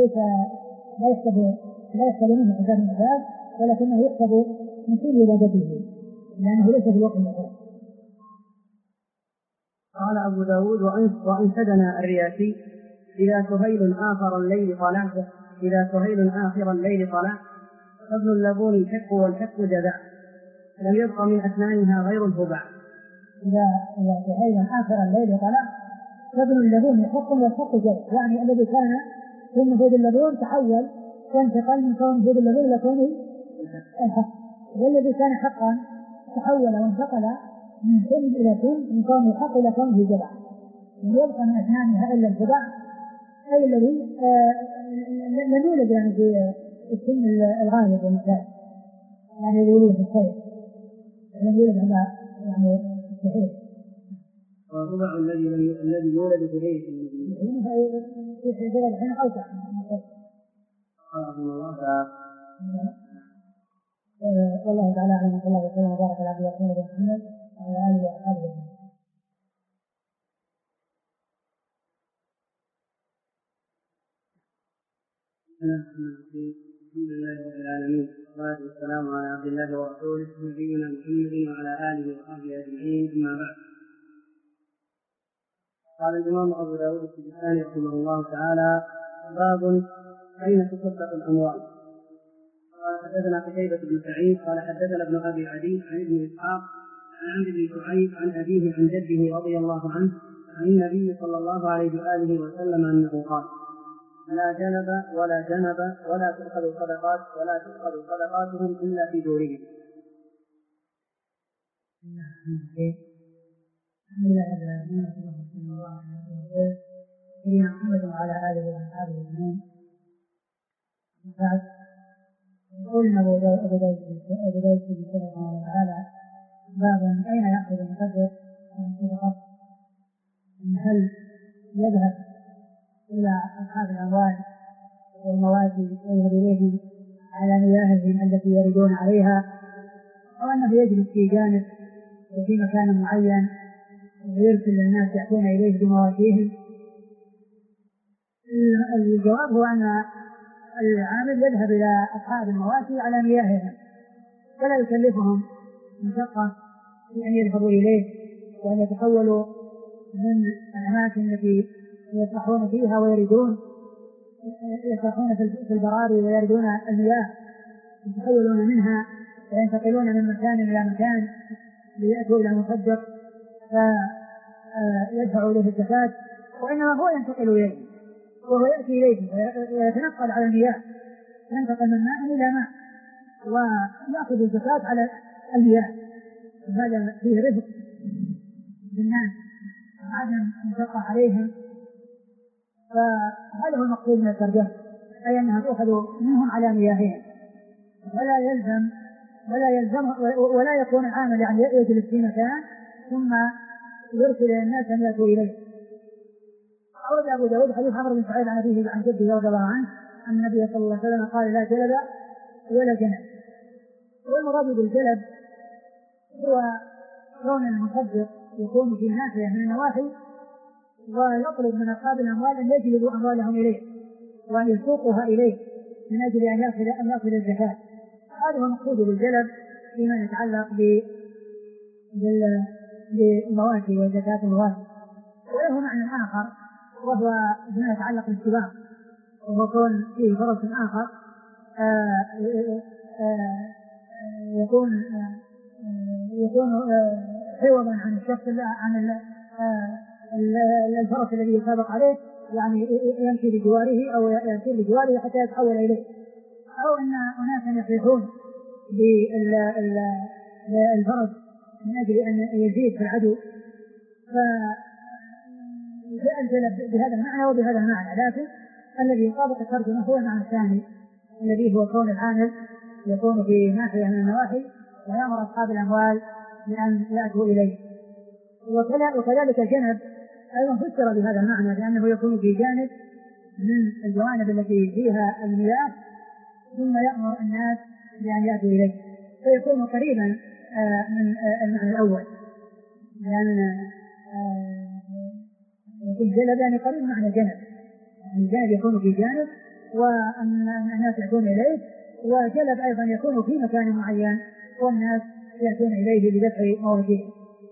لا يحسب منه حساب المعتاد، ولكنه يحسب من كل ولادته لأنه ليس في الوقت المعتاد. قال أبو داود وأنشدنا الرياسي إذا سهيل آخر الليل طلع، إذا سهيل آخر الليل طلع فابن اللبون الحق والحق جذع، لم يبق من أسنانها غير الهبع. إذا سهيل آخر الليل طلع فابن اللبون الحق والحق جذع، يعني الذي كان ثم هود اللبون تحول وانتقل من كون هود اللبون إلى كونه الحق، والذي كان حقا تحول وانتقل من سن إلى سن من كونه الحق إلى كونه جذع، لم يبقى من أسنانها إلا الهبع، أي الذي لم يولد يعني في السن الغالب والمعتاد، يعني يولد في الخير، لم يولد على يعني صحيح. والربع الذي يولد في ليلة المدينة في بلد الحين أوسع. والله تعالى أعلم. صلى الله وسلم وبارك على عبده ورسوله محمد وعلى آله وأصحابه أجمعين. الحمد لله رب العالمين والصلاة والسلام على عبد الله ورسوله نبينا محمد وعلى آله وصحبه أجمعين. أما بعد، قال الإمام أبو داود السجستاني رحمه الله تعالى: باب أين تصدق الأموال. قال حدثنا قتيبة بن سعيد قال حدثنا ابن أبي عدي عن ابن إسحاق عن عمرو بن شعيب عن أبيه عن جده رضي الله عنه عن النبي صلى الله عليه وآله وسلم أنه قال: لا جنب ولا جنب ولا تؤخذ صدقاتهم إلا في دورهم. الحمد لله رب العالمين وصلى الله على سيدنا محمد وعلى آله وأصحابه أجمعين. بعد، يقول أبو داود رحمه الله تعالى: باب أين يأخذ المصدق من الصدقة؟ هل يذهب إلى أصحاب الأموال والمواشي ويذهب إليهم على مياههم التي يردون عليها، أو أنه يجلس في جانب وفي مكان معين ويرسل للناس يأتون إليه بمواشيهم؟ الجواب هو أن العامل يذهب إلى أصحاب المواشي على مياههم، فلا يكلفهم مشقة في أن يذهبوا إليه وأن يتحولوا من الأماكن التي يسرحون فيها ويردون، يسرحون في البراري ويردون المياه، يتحولون منها وينتقلون من مكان إلى مكان ليأتوا إلى المصدق فيدفعوا إليه الزكاة، وإنما هو ينتقل إليه وهو يأتي إليه ويتنقل على المياه، ينتقل من ماء إلى ماء ويأخذ الزكاة على المياه. هذا فيه رزق بالناس عدم مشقة عليهم، فهذا هو المقصود من الترجمة، أي أنها تؤخذ منهم على مياههم، ولا يكون العامل يعني يجلس في مكان ثم يرسل الناس أن يأتوا إليه. أورد أبو داود حديث عمرو بن شعيب عن أبيه عن جده رضي الله عنه أن النبي صلى الله عليه وسلم قال: لا جلب ولا جنب. والمراد بالجلب هو كون المصدق يكون في ناحية من النواحي ويطلب من أصحاب الأموال أن يجلبوا أموالهم إليه وأن يسوقها إليه من أجل أن يأخذ الزكاة. هذا هو المقصود بالجلب فيما يتعلق بالمواشي وزكاة المواشي. وله معنى آخر وهو ما يتعلق بالسباق، وهو كون فيه فرس آخر يكون عوضا عن الشخص عن الفرس الذي يسابق عليه، يعني يمشي بجواره أو يمشي بجواره حتى يتحول إليه، أو أن أناسا يفرحون بالفرس من أجل أن يزيد في العدو، فجاء الجلب بهذا المعنى وبهذا المعنى. لكن الذي يطابق الترجمة هو المعنى الثاني الذي هو كون العامل يكون في ناحية من النواحي ويأمر أصحاب الأموال بأن يأتوا إليه. وكذلك الجنب أيضا فسر بهذا المعنى لأنه يكون في جانب من الجوانب التي فيها المياه ثم يأمر الناس بأن يأتوا إليه، فيكون قريبا من المعنى الأول، لأن يكون جلب يعني قريب معنى الجنب، الجنب يكون في جانب وأن الناس يأتون إليه، وجلب أيضا يكون في مكان معين والناس يأتون إليه بدفع مواشيهم.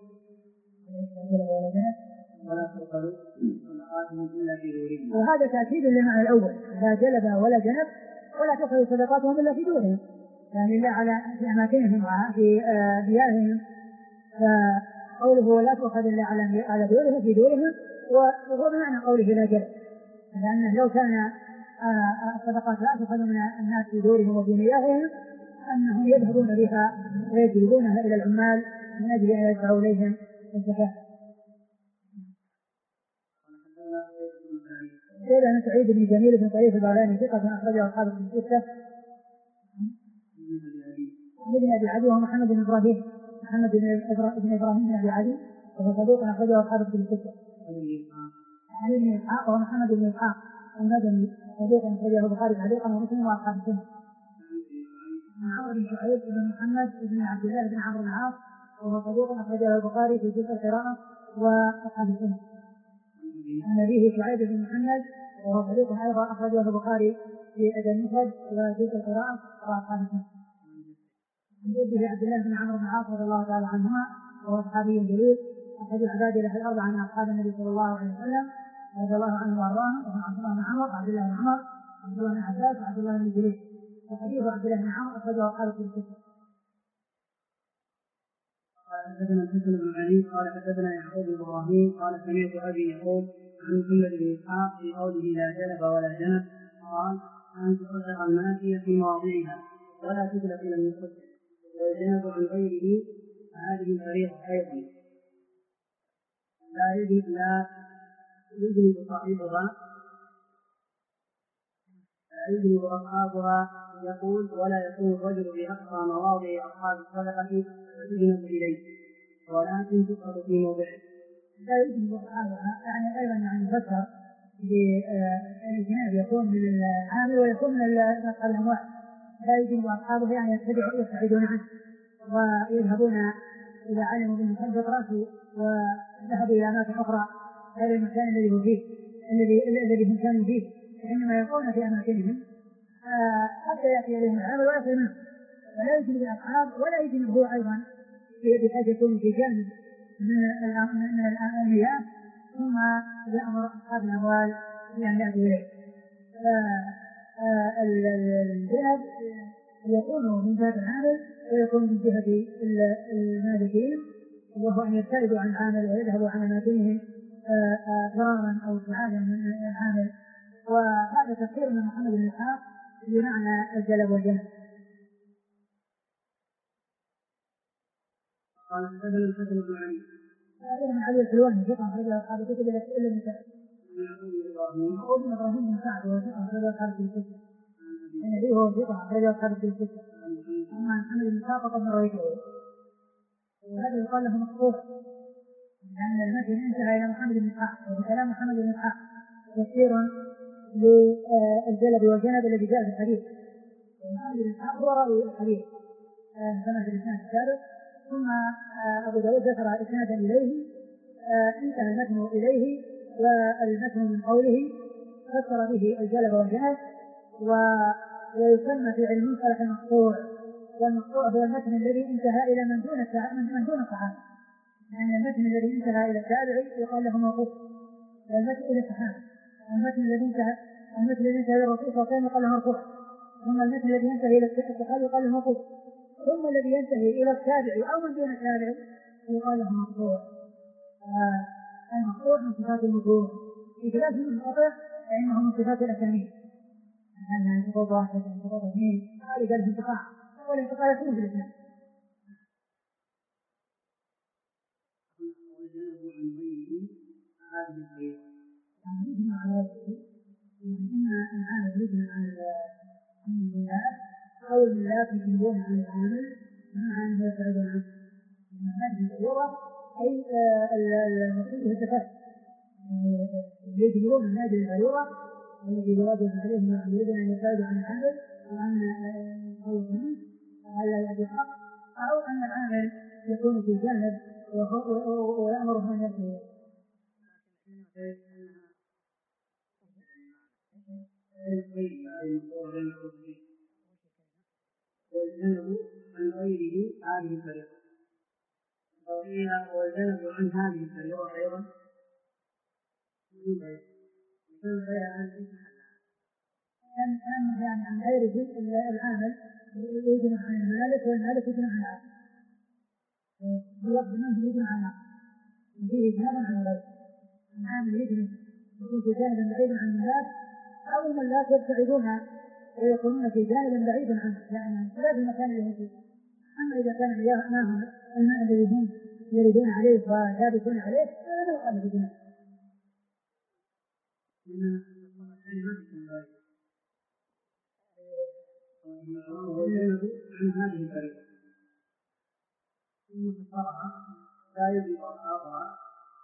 وهذا تأكيد للمعنى الأول: لا جلب ولا جنب ولا تأخذ صدقاتهم إلا في دورهم، يعني لا على في أماكنهم في ديارهم، فقوله لا تأخذ إلا على دورهم في دورهم، وهو بمعنى قوله لا جلب، لأنه لو كان الصدقات لا تأخذ من الناس في دورهم وفي مياههم أنهم يذهبون بها ويجلبونها إلى العمال من أجل أن يدفعوا إليهم الزكاة. قيل أن سعيد بن جميل بن طريف البغلاني ثقة أخرجه أصحاب الستة. ابن أبي عدي ومحمد بن إبراهيم محمد بن إبراهيم بن أبي علي وهو صدوق أخرجه أصحاب الكتب الستة. علي بن إسحاق وهو محمد بن إسحاق المدني صدوق أخرجه البخاري تعليقا ومسلم وأصحاب السنة. عمرو بن شعيب بن محمد بن عبد الله بن عمرو بن العاص وهو صدوق أخرجه البخاري في جزء القراءة وأصحاب السنة. عن أبيه شعيب بن محمد وهو صدوق أيضا أخرجه البخاري في أدب المفرد وجزء القراءة وأصحاب السنة. عن جده عبد الله بن عمرو بن العاص رضي الله تعالى عنهما وهو صحابي جليل أحد العباد في الأرض عن أصحاب النبي صلى الله عليه وسلم رضي الله عنه وأرضاه وهو عبد الله بن عمرو وعبد الله بن عمر وعبد الله بن عباس وعبد الله بن جليل. وحديث عبد الله بن عمرو أخرجه أصحاب الكتب الستة. قال حدثنا الحسن بن علي قال حدثنا يعقوب بن ابراهيم قال سمعت ابي يقول عن محمد بن اسحاق في قوله لا جنب ولا جنب قال ان تصدق الماشيه في مواضعها ولا تدلق الى المصدق والجنب عن غيره هذه الفريضه ايضا لا يجلب صاحبها يجلب أصحابها يقول ولا يكون الرجل في أقصى مواضع أصحاب الصدقة فتجنب إليه ولكن تؤخذ في موضعه. لا يجلب أصحابها يعني أيضا يعني فسر بالجناب يكون من العامل ويكون من أصحاب الأموال. لا يجلب أصحابه يعني يبتعدون عنه ويذهبون إذا علموا بالمصدق رأسه وذهبوا إلى أماكن أخرى غير المكان الذي هو فيه الذي هم كانوا فيه وإنما يكون في أماكنهم حتى يأتي إليهم العمل ويأخذ منه. ولا يجلب الأصحاب ولا يجلب هو أيضا بحيث يكون في جانب من الأمنيات ثم يأمر أصحاب الأموال بأن يأتوا إليه. الذهب يكون من جهة العامل ويكون من جهة المالكين وهو أن يبتعدوا عن العامل ويذهبوا عن أماكنهم ضرارا أو ابتعادا من العامل. وهذا تفسير من محمد بن إسحاق بمعنى الجلب والجنب. قال حدثنا الحسن بن علي هذا من علي الحلواني ثقة أخرجه أصحاب الكتب إلا النساء. يعقوب بن إبراهيم بن سعد وهو ثقة أخرجه أصحاب الكتب الستة. النبي هو ثقة أخرجه أصحاب الكتب الستة. أما محمد بن إسحاق فقد رويته وهذا يقال له مقطوع لأن المتن انتهى إلى محمد بن إسحاق وبكلام محمد بن إسحاق تفسير للجلب والجنب الذي جاء في الحديث. ومحمد بن إسحاق هو راوي الحديث كما في الإسناد السابق. ثم أبو داود ذكر إسنادا إليه انتهى المتن إليه والمتن من قوله فسر به الجلب والجنب ويسمى في علم المصطلح المقطوع. والمقطوع هو المتن الذي انتهى إلى من دون الصحابة يعني المتن الذي انتهى إلى التابعي يقال له موقوف والمتن إلى الصحابة. المتن الذي انتهى إلى الرسول صلى الله عليه وسلم يقال له مرفوع ثم المتن الذي ينتهي إلى الصحابة يقال له موقوف ثم الذي ينتهي إلى التابعي أو من دون التابعي يقال له مقطوع. المقطوع من صفات المتون بخلاف المنقطع فإنه من صفات الأسانيد أنها انقطاع واحد انقطاع اثنين هذا قال انقطاع والانقطاع يكون في الإسلام. يعني يجمع على ذلك يعني إما العامل يجمع عن الملاك أو الملاك يجمعون عن العامل مع أنه يبتعدون عنه. هذه الصورة أي المقصود التفاعل يجمعون من هذه الغيرة الذي يواجه عليهم يريدون أن يبتعدوا عن العامل وأن يخلصوا منه وألا يأتي الحق أو أن العامل يكون في جانب ويأمره أن يأتي والجنب عن غيره هذه الفريضة والجنب عن هذه الفريضة أيضا يعني عن غيره العامل يجمع عن المالك والمالك يجمع عن العامل بوقت منه يجمع عن العامل فيه جانب عن غيره. العامل يجمع يكون في جانب بعيد عن الملاك أو الملاك يبتعدون ويكونون في جانب بعيد عنه يعني لا في المكان اللي هم فيه. أما إذا كان معهم الماء الذي هم يريدون عليه وثابتون عليه فلا يقال في جنب. والجنب عن هذه الفريضة لا يجب أصحابها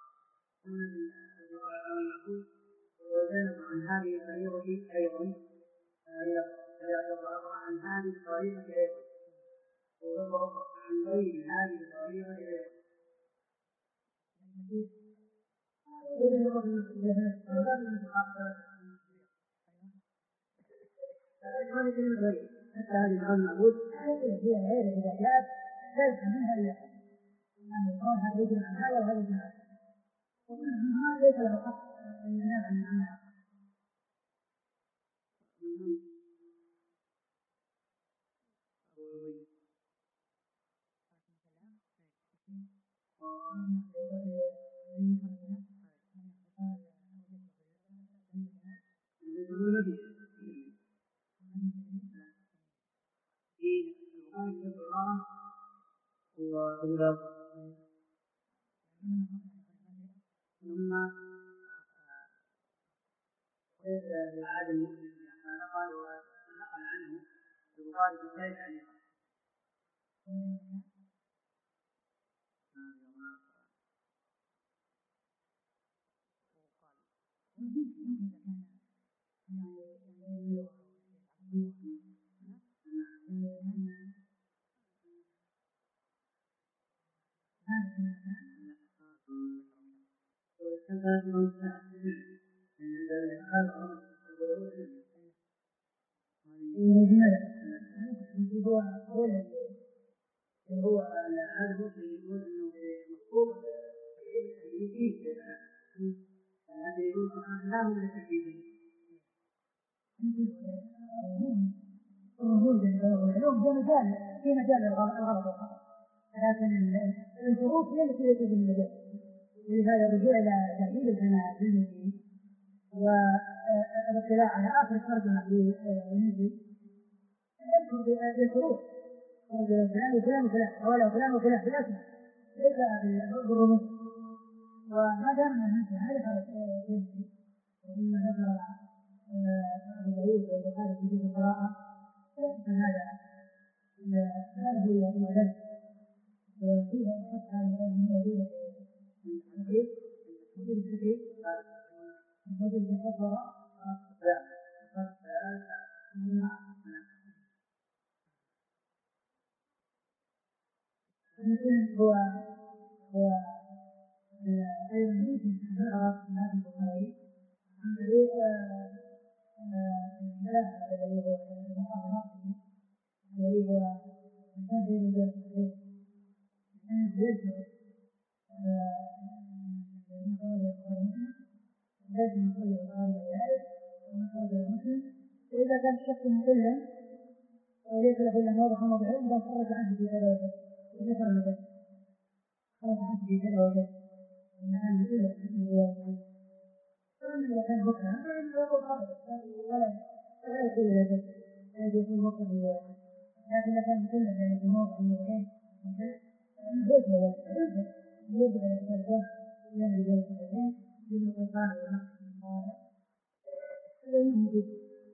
ويعتبر عن هذه الطريقة أيضا ويعتبر عن هذه الطريقة أيضا ويعتبر عن غير هذه الطريقة أيضا حتى هذه القول معبود فيها غير إذا جاءت ليس منها إلا يعني يقول هذا يجب عن هذا وهذا يجب عن هذا ومنها ليس له حق أن ينام عنها ثم العاد المسلم نقل عنه البخاري في الثالث عليه هو هذا المسلم يقول انه مخطوط هذا يقول لا هو للتكليف في مجال الغلط لكن الظروف هي التي ليست في المجال ولهذا الرجوع الى تحليل الجنازه والاطلاع على اخر ترجمه للمنزل يذكر بالحروف فلان وفلان وفلان أولا وفلان وفلان بالاسم ليس بالرموز وما دام من مثل هذا فلسفه ومما ذكر ابو داود والبخاري في جزء القراءه فهذا هو الذي وفيها حتى الان موجوده في الحديث موجود في الحديث موجود في الفتوى هو أيضا يمكن أن نرى من هذا البخاري عن طريق الذي هو المقام النقدي الذي هو كان في مجال الصحيح يذكر لازم يقول البخاري ذلك ومخرج مسلم وإذا كان الشخص مقلا وليس له إلا موضع موضعين إذا خرج عنه في هذا وذاك وذكر مثلا خرج عنه في هذا وذاك إنها مثل الرواية فمن إذا كان بكرة فإنه يقول خرج ولا يقول هذا هذا يكون مطلق الرواية لكن إذا كان مقلا يعني في موضع موضعين مثلا فإنه يجب يجب أن يترجم إلى رجال الصحيحين بالمقام والنقص المقارنة فإنه مفيد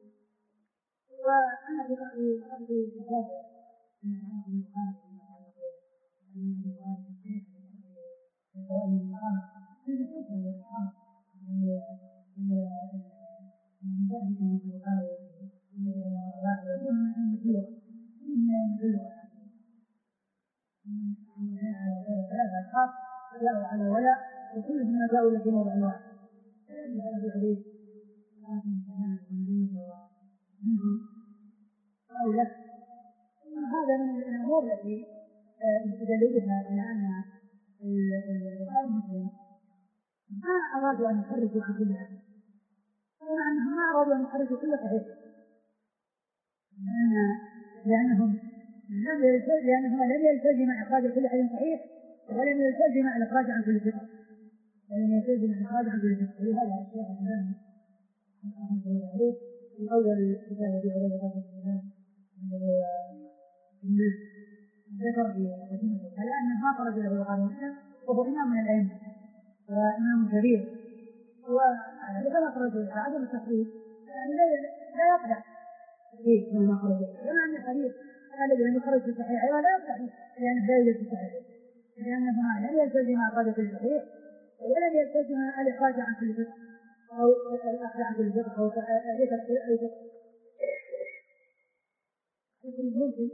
وأنا في كتاب من عنه البخاري فيما يتعلق بأن البخاري صحيح في فوائد المقام في الحكم والإحكام من ذلك من البخاري من الرواية ومن اللغة ثلاثة أشخاص جاءوا على ولاء وكلهم ما جاءوا لكن موضع واحد في هذا الحديث منهم أو لا هذا من الأمور التي استدل بها على أن البخاري ومسلم ما أرادوا أن يخرجوا عن كل حديث ومع أنهم ما أرادوا أن يخرجوا كل صحيح لأنهم لم يلتزم إخراج كل حديث صحيح ولم يلتزم الإخراج عن كل ثقة ولهذا الشيخ الإمام رحمه الله عليه في أول كتاب أبي هريرة رضي الله عنه الناس ذكر في مقدمته على أن ما خرج له البخاري ومسلم وهو إمام من الأئمة وإمام كبير وإذا ما خرج له عدم التخريج يعني لا يقدح فيه ما خرج له كما أن الحديث الذي لم يخرج في الصحيح لا يقدح لأن لا يوجد في الصحيح لأنهما لم يلتزم قادة الصحيح ولم يلتزم الإخراج عن كل فقه أو الأخذ عن كل فقه أو ممكن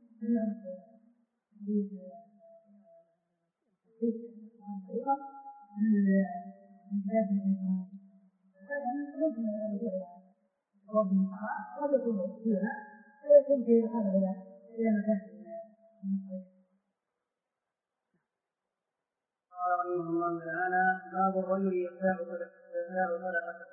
قال رحمه الله تعالى باب الرجل يدفع صدقته.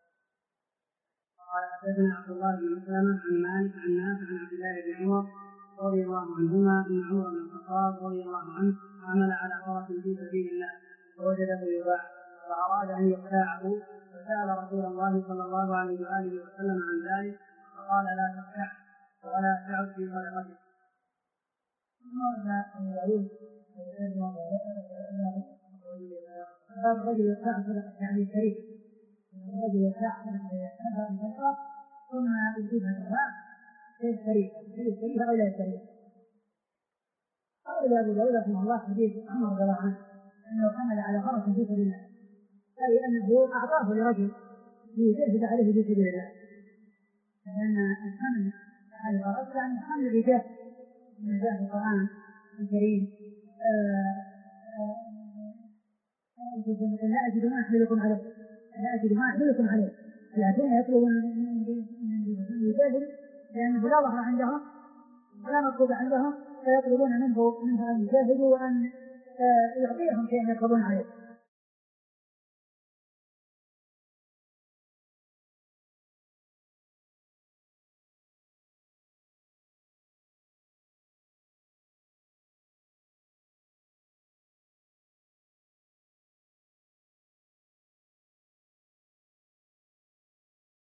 قال حدثنا عبد الله بن مسلم عن مالك عن نافع عن عبد الله بن عمر رضي الله عنهما ان عمر بن الخطاب رضي الله عنه عمل على فرس في سبيل الله فوجده يباع فاراد ان يبتاعه فسال رسول الله صلى الله عليه واله وسلم عن ذلك فقال لا تبتعه ولا تعد في صدقتك. باب الرجل يدفع صدقة يعني الشريك الرجل يدفع صدقة ثم يجيبها الرواء للشريك أو لا الشريك. قال أبو داود رحمه الله حديث عمر رضي الله عنه أنه حمل على فرس في سبيل الله أي أنه أعطاه لرجل ليجاهد عليه في سبيل الله لأن الحمل على الفرس يعني حمل رجال من جاء في القرآن الكريم لا أجد ما أحملكم عليه لكن يطلبون من يجاهدوا لأنه لا ظهر عندهم ولا مطلوب عندهم فيطلبون منه أن يجاهدوا وأن يعطيهم شيئا يركبون عليه